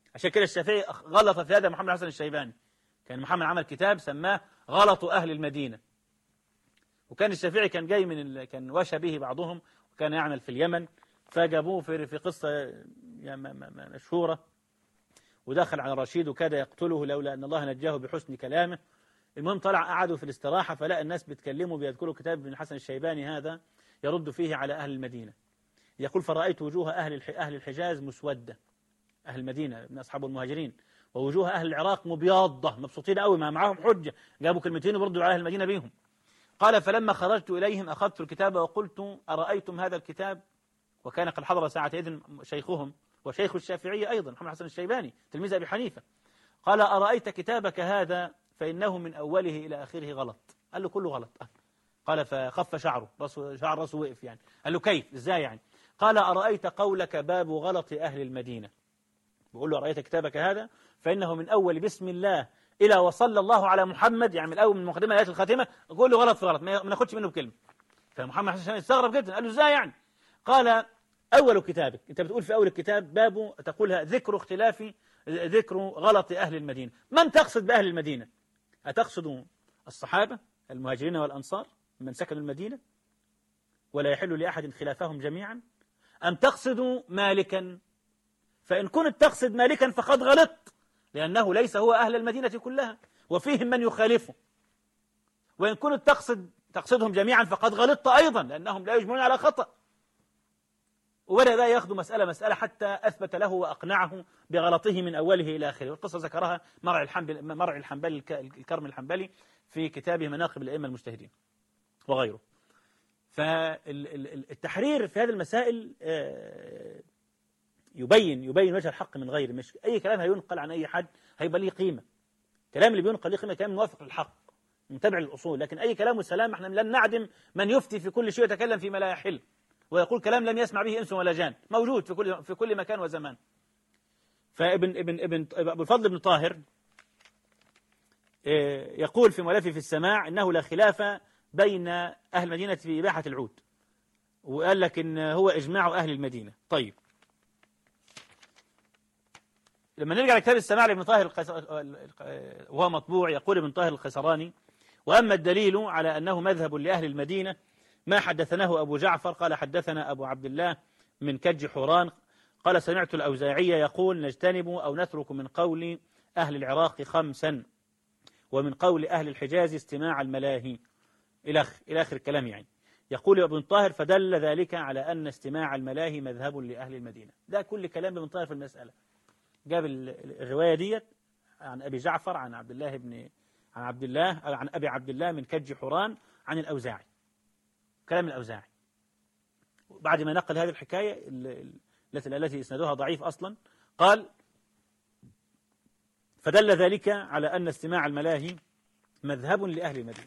عشان كده الشافعي غلط في هذا محمد حسن الشيباني. كان محمد عمل كتاب سماه غلط أهل المدينة، وكان الشافعي كان جاي من ال... كان وشى به بعضهم وكان يعمل في اليمن، فجابوه في في قصة مشهورة، ودخل على رشيد وكاد يقتله لولا أن الله نجاه بحسن كلامه. المهم طلع قعدوا في الاستراحة فلقى الناس بيتكلموا بيذكروا كتاب ابن حسن الشيباني هذا يرد فيه على أهل المدينة. يقول فرأيت وجوه أهل أهل الحجاز مسودة، أهل المدينة من أصحاب المهاجرين، ووجوه أهل العراق مبيضة مبسوطين قوي، ما معاهم حجة، جابوا كلمتين وبردوا على أهل المدينة بيهم. قال فلما خرجت إليهم أخذت الكتاب وقلت أرأيتم هذا الكتاب؟ وكان قد حضر ساعتئذ شيخهم وشيخ الشافعية أيضا محمد حسن الشيباني تلميذ أبي حنيفة. قال أرأيت كتابك هذا فإنه من أوله إلى آخره غلط. قال له كله غلط. قال فخف شعره، رأسه شعر رأسه وقف يعني. قال له كيف إزاي يعني؟ قال أرأيت قولك باب غلط أهل المدينة. بقول له أرأيت كتابك هذا فإنه من أول بسم الله إلى وصلى الله على محمد، يعني من الأول من مقدمة آيات الخاتمة، قول له غلط في غلط ما ناخدش منه بكلمة. فمحمد حسن استغرب جدا، قال له إزاي يعني؟ قال أول كتابك أنت بتقول في أول الكتاب باب تقولها ذكر اختلاف ذكر غلط أهل المدينة، من تقصد بأهل المدينة؟ أتقصد الصحابة المهاجرين والأنصار من سكنوا المدينة ولا يحل لأحد خلافهم جميعا، أم تقصد مالكا؟ فإن كنت تقصد مالكا فقد غلطت، لأنه ليس هو أهل المدينة كلها وفيهم من يخالفه. وإن كنت تقصد تقصدهم جميعا فقد غلطت أيضا، لأنهم لا يجمعون على خطأ. وبدأ بقى ياخذ مسألة مسألة حتى أثبت له وأقنعه بغلطه من أوله إلى آخره. والقصة ذكرها مرعي الحنبلي مرعي الحنبلي الكرم الحنبلي في كتابه مناقب الأئمة المجتهدين وغيره. فالتحرير في هذه المسائل يبين يبين وجه الحق من غيره، مش أي كلام هينقل عن أي حد هيبقى ليه قيمة. كلام اللي بينقل ليه قيمة كلام موافق للحق متبع للأصول، لكن أي كلام والسلام احنا لن نعدم من يفتي في كل شيء ويتكلم فيما لا يحل ويقول كلام لم يسمع به إنس ولا جان، موجود في كل في كل مكان وزمان. فابن ابن ابن أبو الفضل بن طاهر يقول في ملفه في السماع إنه لا خلاف بين أهل المدينة في إباحة العود، وقال لك إن هو إجماع أهل المدينة. طيب لما نرجع لكتاب السماع لابن طاهر القيس... وهو مطبوع، يقول ابن طاهر القيسراني: وأما الدليل على أنه مذهب لأهل المدينة ما حدثناه أبو جعفر قال حدثنا أبو عبد الله من كج حوران قال سمعت الأوزاعية يقول نجتنب أو نترك من قول أهل العراق خمسا ومن قول أهل الحجاز استماع الملاهي إلى آخر الكلام. يعني يقول ابن طاهر فدل ذلك على أن استماع الملاهي مذهب لأهل المدينة. ده كل كلام ابن طاهر في المسألة. جاب الرواية ديت عن أبي جعفر عن عبد الله بن عن عبد الله عن أبي عبد الله من كج حوران عن الأوزاعي، كلام الأوزاعي. بعد ما نقل هذه الحكاية التي التي إسنادها ضعيف أصلا، قال فدل ذلك على أن استماع الملاهي مذهب لأهل المدينة.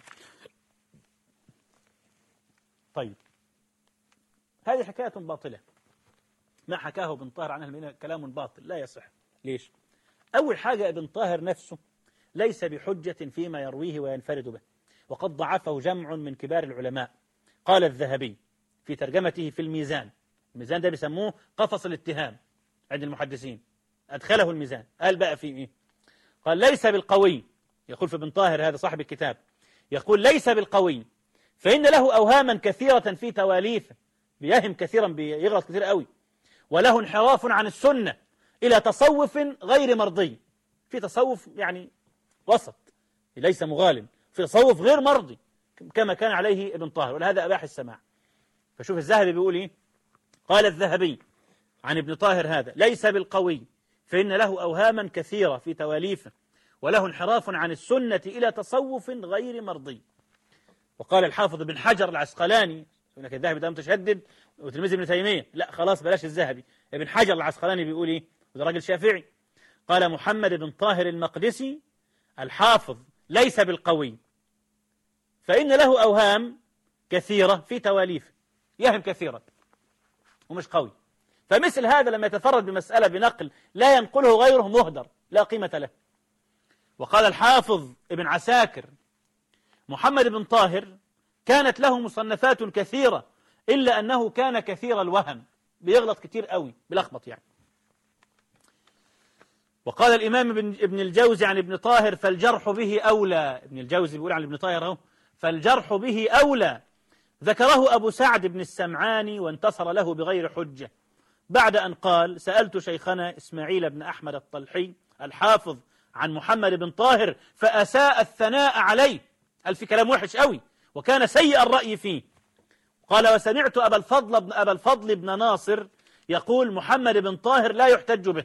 طيب هذه حكاية باطلة، ما حكاه ابن طاهر عن أهل المدينة كلام باطل لا يصح. ليش؟ أول حاجة ابن طاهر نفسه ليس بحجة فيما يرويه وينفرد به، وقد ضعفه جمع من كبار العلماء. قال الذهبي في ترجمته في الميزان، الميزان ده بيسموه قفص الاتهام عند المحدثين، أدخله الميزان. قال بقى في إيه؟ قال ليس بالقوي، يقول في ابن طاهر هذا صاحب الكتاب، يقول ليس بالقوي فإن له أوهاما كثيرة في تواليفه، بيهم كثيرا بيغلط كثير قوي، وله انحراف عن السنة إلى تصوف غير مرضي. في تصوف يعني وسط ليس مغالم، في تصوف غير مرضي كما كان عليه ابن طاهر، ولهذا أباح السماع. فشوف الذهبي بيقول إيه؟ قال الذهبي عن ابن طاهر هذا ليس بالقوي فإن له أوهاما كثيرة في تواليفه وله انحراف عن السنة إلى تصوف غير مرضي. وقال الحافظ بن حجر العسقلاني، هناك الذهبي ده متشدد وتلميذ ابن تيمية، لا خلاص بلاش الذهبي، ابن حجر العسقلاني بيقول إيه؟ وده راجل شافعي. قال محمد بن طاهر المقدسي الحافظ ليس بالقوي فإن له أوهام كثيرة في تواليفه، يهم كثيرا ومش قوي. فمثل هذا لما يتفرد بمسألة بنقل لا ينقله غيره مهدر لا قيمة له. وقال الحافظ ابن عساكر محمد بن طاهر كانت له مصنفات كثيرة إلا أنه كان كثير الوهم، بيغلط كتير قوي، بلخبط يعني. وقال الإمام ابن الجوزي عن ابن طاهر فالجرح به أولى. ابن الجوزي بيقول عن ابن طاهر اهو فالجرح به أولى. ذكره أبو سعد بن السمعاني وانتصر له بغير حجة بعد أن قال سألت شيخنا إسماعيل بن أحمد الطلحي الحافظ عن محمد بن طاهر فأساء الثناء عليه، قال في كلام وحش قوي وكان سيء الرأي فيه. قال وسمعت أبا الفضل بن أبا الفضل بن ناصر يقول محمد بن طاهر لا يحتج به،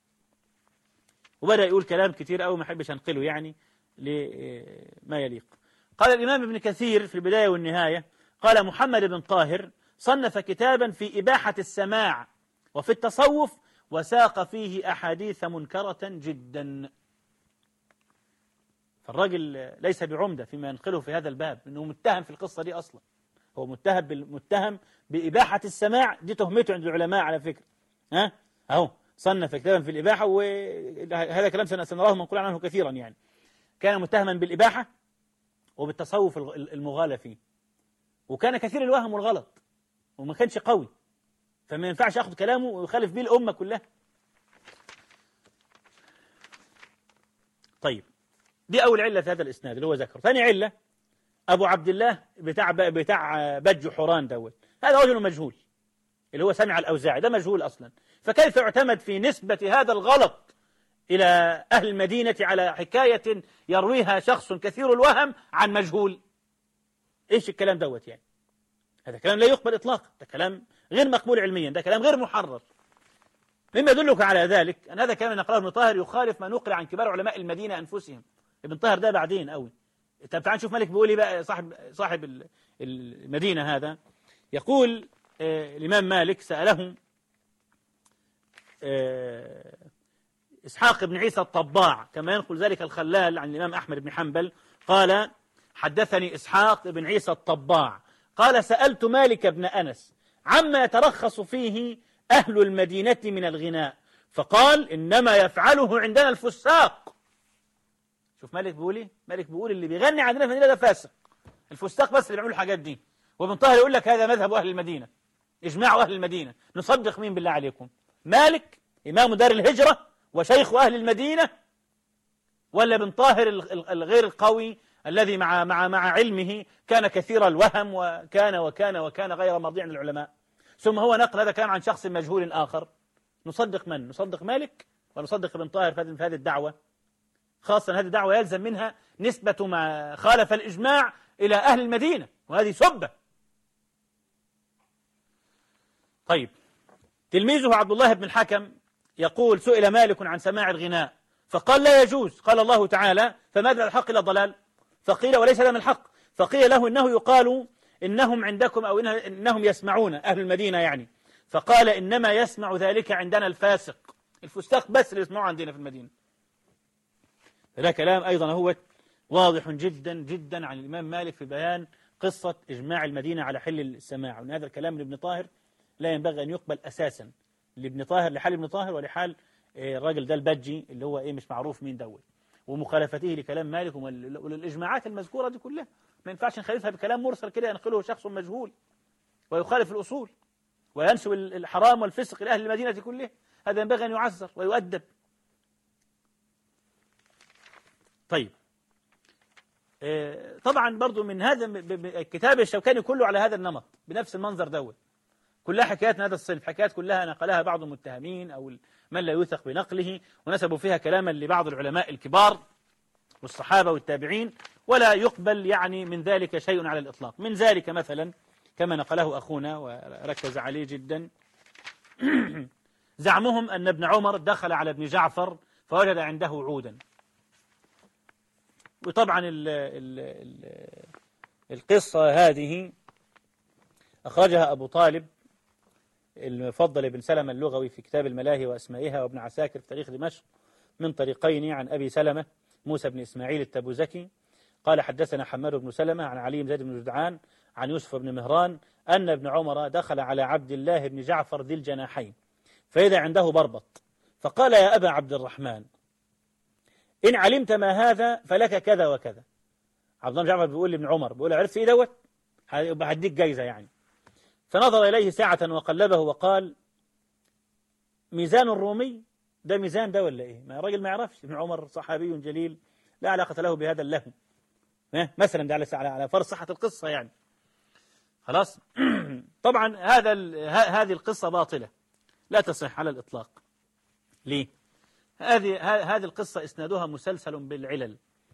وبدأ يقول كلام كتير قوي ما أحبش أنقله يعني لما يليق. قال الإمام ابن كثير في البداية والنهاية قال محمد بن طاهر صنف كتابا في إباحة السماع وفي التصوف وساق فيه أحاديث منكرة جدا. فالراجل ليس بعمدة فيما ينقله في هذا الباب، إنه متهم في القصة دي أصلا، هو متهم بالمتهم بإباحة السماع، دي تهمته عند العلماء على فكرة. ها أهو صنف كتابا في الإباحة، وهذا كلام سنراه منقول عنه كثيرا يعني. كان متهما بالإباحة وبالتصوف المغالى فيه، وكان كثير الوهم والغلط وما كانش قوي، فما ينفعش أخذ كلامه ويخالف به الأمة كلها. طيب دي أول علة في هذا الإسناد اللي هو ذكر. ثاني علة أبو عبد الله بتاع بتاع بج حوران دوت، هذا رجل مجهول اللي هو سمع الأوزاعي، ده مجهول أصلا، فكيف يعتمد في نسبة هذا الغلط إلى أهل المدينة على حكاية يرويها شخص كثير الوهم عن مجهول؟ إيش الكلام دوت يعني؟ هذا كلام لا يقبل إطلاقا، ده كلام غير مقبول علميا، ده كلام غير محرر. مما يدلك على ذلك أن هذا كلام نقله ابن طاهر يخالف ما نقل عن كبار علماء المدينة أنفسهم. ابن طاهر ده بعدين قوي. طب تعال نشوف مالك بيقول ايه بقى. صاحب صاحب المدينة هذا يقول آه الإمام مالك سأله آه إسحاق بن عيسى الطباع كما ينقل ذلك الخلال عن الإمام أحمد بن حنبل قال حدثني إسحاق بن عيسى الطباع قال سألت مالك بن أنس عما يترخص فيه أهل المدينة من الغناء فقال إنما يفعله عندنا الفساق. شوف مالك بيقول ايه؟ مالك بيقول اللي بيغني عندنا في المدينة ده فاسق، الفساق بس اللي بيعملوا الحاجات دي. وابن طاهر يقول لك هذا مذهب أهل المدينة، إجماع أهل المدينة. نصدق مين بالله عليكم؟ مالك إمام دار الهجرة وشيخ أهل المدينة، ولا ابن طاهر الغير القوي الذي مع مع مع علمه كان كثير الوهم وكان وكان وكان غير مرضي عند العلماء، ثم هو نقل هذا كان عن شخص مجهول آخر. نصدق من؟ نصدق مالك ونصدق ابن طاهر في هذه الدعوة؟ خاصة هذه الدعوة يلزم منها نسبة ما خالف الإجماع إلى أهل المدينة، وهذه سبة. طيب تلميذه عبد الله بن الحكم يقول سئل مالك عن سماع الغناء فقال لا يجوز، قال الله تعالى فماذا الحق إلى ضلال؟ فقيل وليس لهم الحق، فقيل له إنه يقال إنهم عندكم أو إنهم يسمعون أهل المدينة يعني، فقال إنما يسمع ذلك عندنا الفاسق، الفساق بس اللي يسمعوا عندنا في المدينة. هذا كلام أيضا هو واضح جدا جدا عن الإمام مالك في بيان قصة إجماع المدينة على حل السماع، وأن هذا الكلام لابن طاهر لا ينبغي أن يقبل أساسا، لابن طاهر لحال ابن طاهر ولحال الراجل ده البجي اللي هو إيه مش معروف مين دوت، ومخالفته لكلام مالك وللإجماعات المذكورة دي كلها. ما ينفعش نخالفها بكلام مرسل كده ينقله شخص مجهول ويخالف الأصول وينسب الحرام والفسق لأهل المدينة كلها، هذا ينبغي أن يعذر ويؤدب. طيب طبعا برضو من هذا الكتاب الشوكاني كله على هذا النمط بنفس المنظر دوت، كلها حكايات من هذا الصنف، حكايات كلها نقلها بعض المتهمين أو من لا يوثق بنقله ونسبوا فيها كلاما لبعض العلماء الكبار والصحابة والتابعين، ولا يقبل يعني من ذلك شيء على الإطلاق. من ذلك مثلا كما نقله أخونا وركز عليه جدا زعمهم أن ابن عمر دخل على ابن جعفر فوجد عنده عودا. وطبعا ال ال ال القصة هذه أخرجها أبو طالب المفضل بن سلمة اللغوي في كتاب الملاهي وأسمائها، وابن عساكر في تاريخ دمشق من طريقين عن أبي سلمة موسى بن إسماعيل التبوزكي قال حدثنا حماد بن سلمة عن علي بن زيد بن جدعان عن يوسف بن مهران أن ابن عمر دخل على عبد الله بن جعفر ذي الجناحين فإذا عنده بربط فقال يا أبا عبد الرحمن إن علمت ما هذا فلك كذا وكذا. عبد الله بن جعفر بيقول لابن عمر بيقول عرفت إيه دوت هديك جايزة يعني. فنظر إليه ساعة وقلبه وقال ميزان الرومي ده ميزان ده ولا إيه؟ ما الراجل ما يعرفش. ابن عمر صحابي جليل لا علاقة له بهذا اللهو مثلا، ده على على فرض صحة القصة يعني. خلاص. طبعا هذا هذه القصة باطلة لا تصح على الإطلاق. ليه؟ هذه هذه القصة إسنادها مسلسل بالعلل.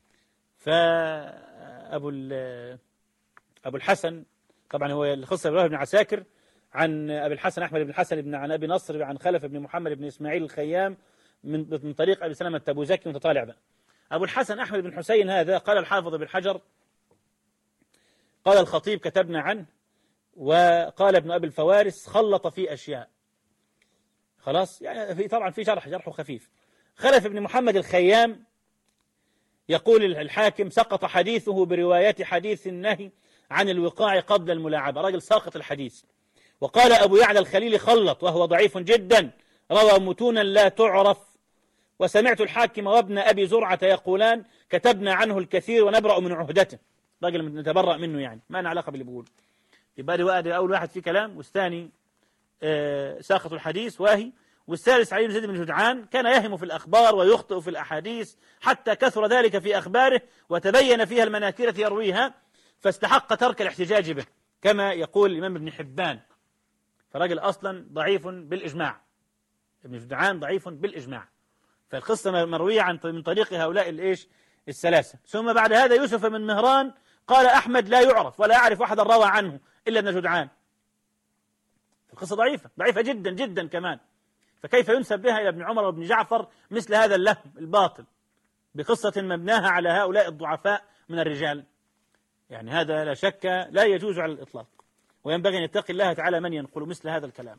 فأبو أبو الحسن طبعا هو القصة برواه ابن عساكر عن أبي الحسن أحمد بن الحسن بن عن أبي نصر عن خلف بن محمد بن إسماعيل الخيام من من طريق أبي سلمة التبوذكي متطالع بقى. أبو الحسن أحمد بن حسين هذا قال الحافظ بن حجر قال الخطيب كتبنا عنه، وقال ابن أبي الفوارس خلط في أشياء. خلاص يعني في طبعا في جرح جرح خفيف. خلف بن محمد الخيام يقول الحاكم سقط حديثه برواية حديث النهي عن الوقاع قبل الملاعبة، راجل ساقط الحديث. وقال أبو يعلى الخليلي خلط وهو ضعيف جدا، روى متونا لا تعرف. وسمعت الحاكم وابن أبي زرعة يقولان كتبنا عنه الكثير ونبرأ من عهدته، راجل نتبرأ منه يعني ما له علاقة باللي بيقول. يبقى ده أول واحد فيه كلام، والثاني آه ساقط الحديث واهي. والثالث علي بن زيد بن جدعان كان يهم في الأخبار ويخطئ في الأحاديث حتى كثر ذلك في أخباره وتبين فيها المناكير يرويها، فاستحق ترك الاحتجاج به كما يقول الإمام ابن حبان. فراجل أصلا ضعيف بالإجماع، ابن جدعان ضعيف بالإجماع. فالقصة مروية عن من طريق هؤلاء الإيش الثلاثة. ثم بعد هذا يوسف من مهران قال أحمد لا يعرف ولا أعرف أحدا روى عنه إلا ابن جدعان. القصة ضعيفة ضعيفة جدا جدا كمان. فكيف ينسب بها إلى ابن عمر وابن جعفر مثل هذا اللهم الباطل بقصة مبناها على هؤلاء الضعفاء من الرجال؟ يعني هذا لا شك لا يجوز على الإطلاق، وينبغي أن يتقي الله تعالى من ينقل مثل هذا الكلام.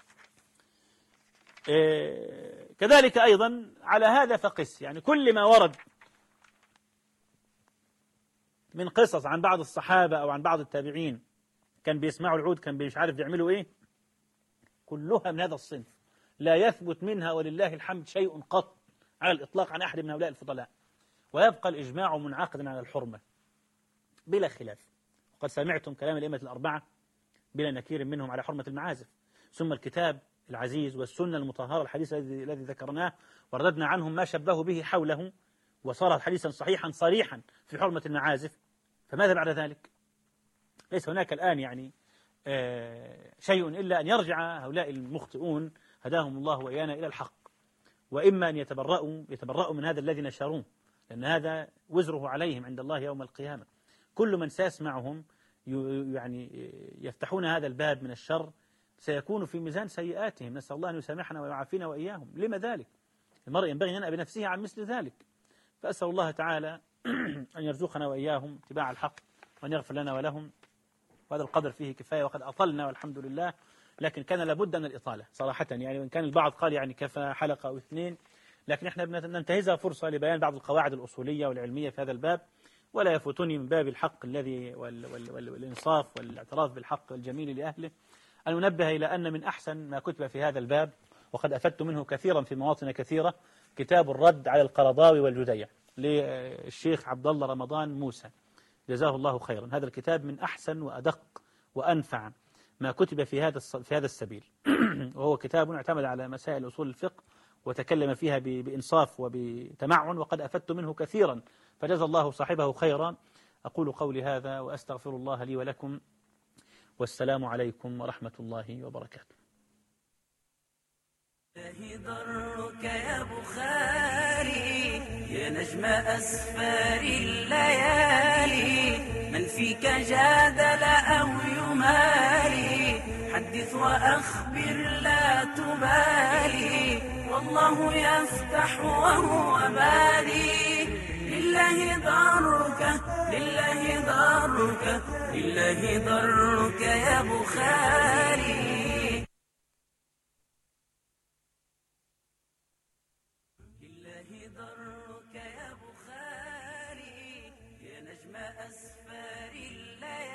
إيه كذلك أيضا على هذا فقس، يعني كل ما ورد من قصص عن بعض الصحابة أو عن بعض التابعين كان بيسمعوا العود كان مش عارف بيعملوا إيه، كلها من هذا الصنف لا يثبت منها ولله الحمد شيء قط على الإطلاق عن أحد من هؤلاء الفضلاء، ويبقى الإجماع منعقدا على الحرمة بلا خلاف. وقد سمعتم كلام الأئمة الأربعة بلا نكير منهم على حرمة المعازف. ثم الكتاب العزيز والسنة المطهرة الحديث الذي ذكرناه ورددنا عنهم ما شبهوا به حوله وصار حديثا صحيحا صريحا في حرمة المعازف. فماذا بعد ذلك؟ ليس هناك الآن يعني آه شيء إلا أن يرجع هؤلاء المخطئون هداهم الله وإيانا إلى الحق، وإما أن يتبرؤوا يتبرؤوا من هذا الذي نشروه، لأن هذا وزره عليهم عند الله يوم القيامة. كل من سيسمعهم يعني يفتحون هذا الباب من الشر سيكون في ميزان سيئاتهم، نسأل الله أن يسامحنا ويعافينا وإياهم. لما ذلك؟ المرء ينبغي أن ينأى بنفسه عن مثل ذلك. فأسأل الله تعالى أن يرزقنا وإياهم اتباع الحق وأن يغفر لنا ولهم. وهذا القدر فيه كفاية وقد أطلنا والحمد لله، لكن كان لابد من الإطالة صراحة يعني. وإن كان البعض قال يعني كفى حلقة أو اثنين، لكن احنا بننتهزها فرصة لبيان بعض القواعد الأصولية والعلمية في هذا الباب. ولا يفوتني من باب الحق الذي وال وال وال والإنصاف والاعتراف بالحق والجميل لأهله أن ننبه إلى أن من أحسن ما كتب في هذا الباب، وقد أفدت منه كثيرا في مواطن كثيرة، كتاب الرد على القرضاوي والجديع للشيخ عبد الله رمضان موسى جزاه الله خيرا. هذا الكتاب من أحسن وأدق وأنفع ما كتب في هذا في هذا السبيل. وهو كتاب اعتمد على مسائل أصول الفقه وتكلم فيها بإنصاف وبتمعن، وقد أفدت منه كثيرا فجزا الله صاحبه خيرا. أقول قولي هذا وأستغفر الله لي ولكم، والسلام عليكم ورحمة الله وبركاته. ضرك يا بخاري يا نجم أسفار الليالي، من فيك جادل أو يماري حدث وأخبر لا تبالي، والله يفتح وهو باري. لله ضرك لله ضرك لله ضرك يا بخاري. ضرك يا بخاري يا نجم أسفار الليالي.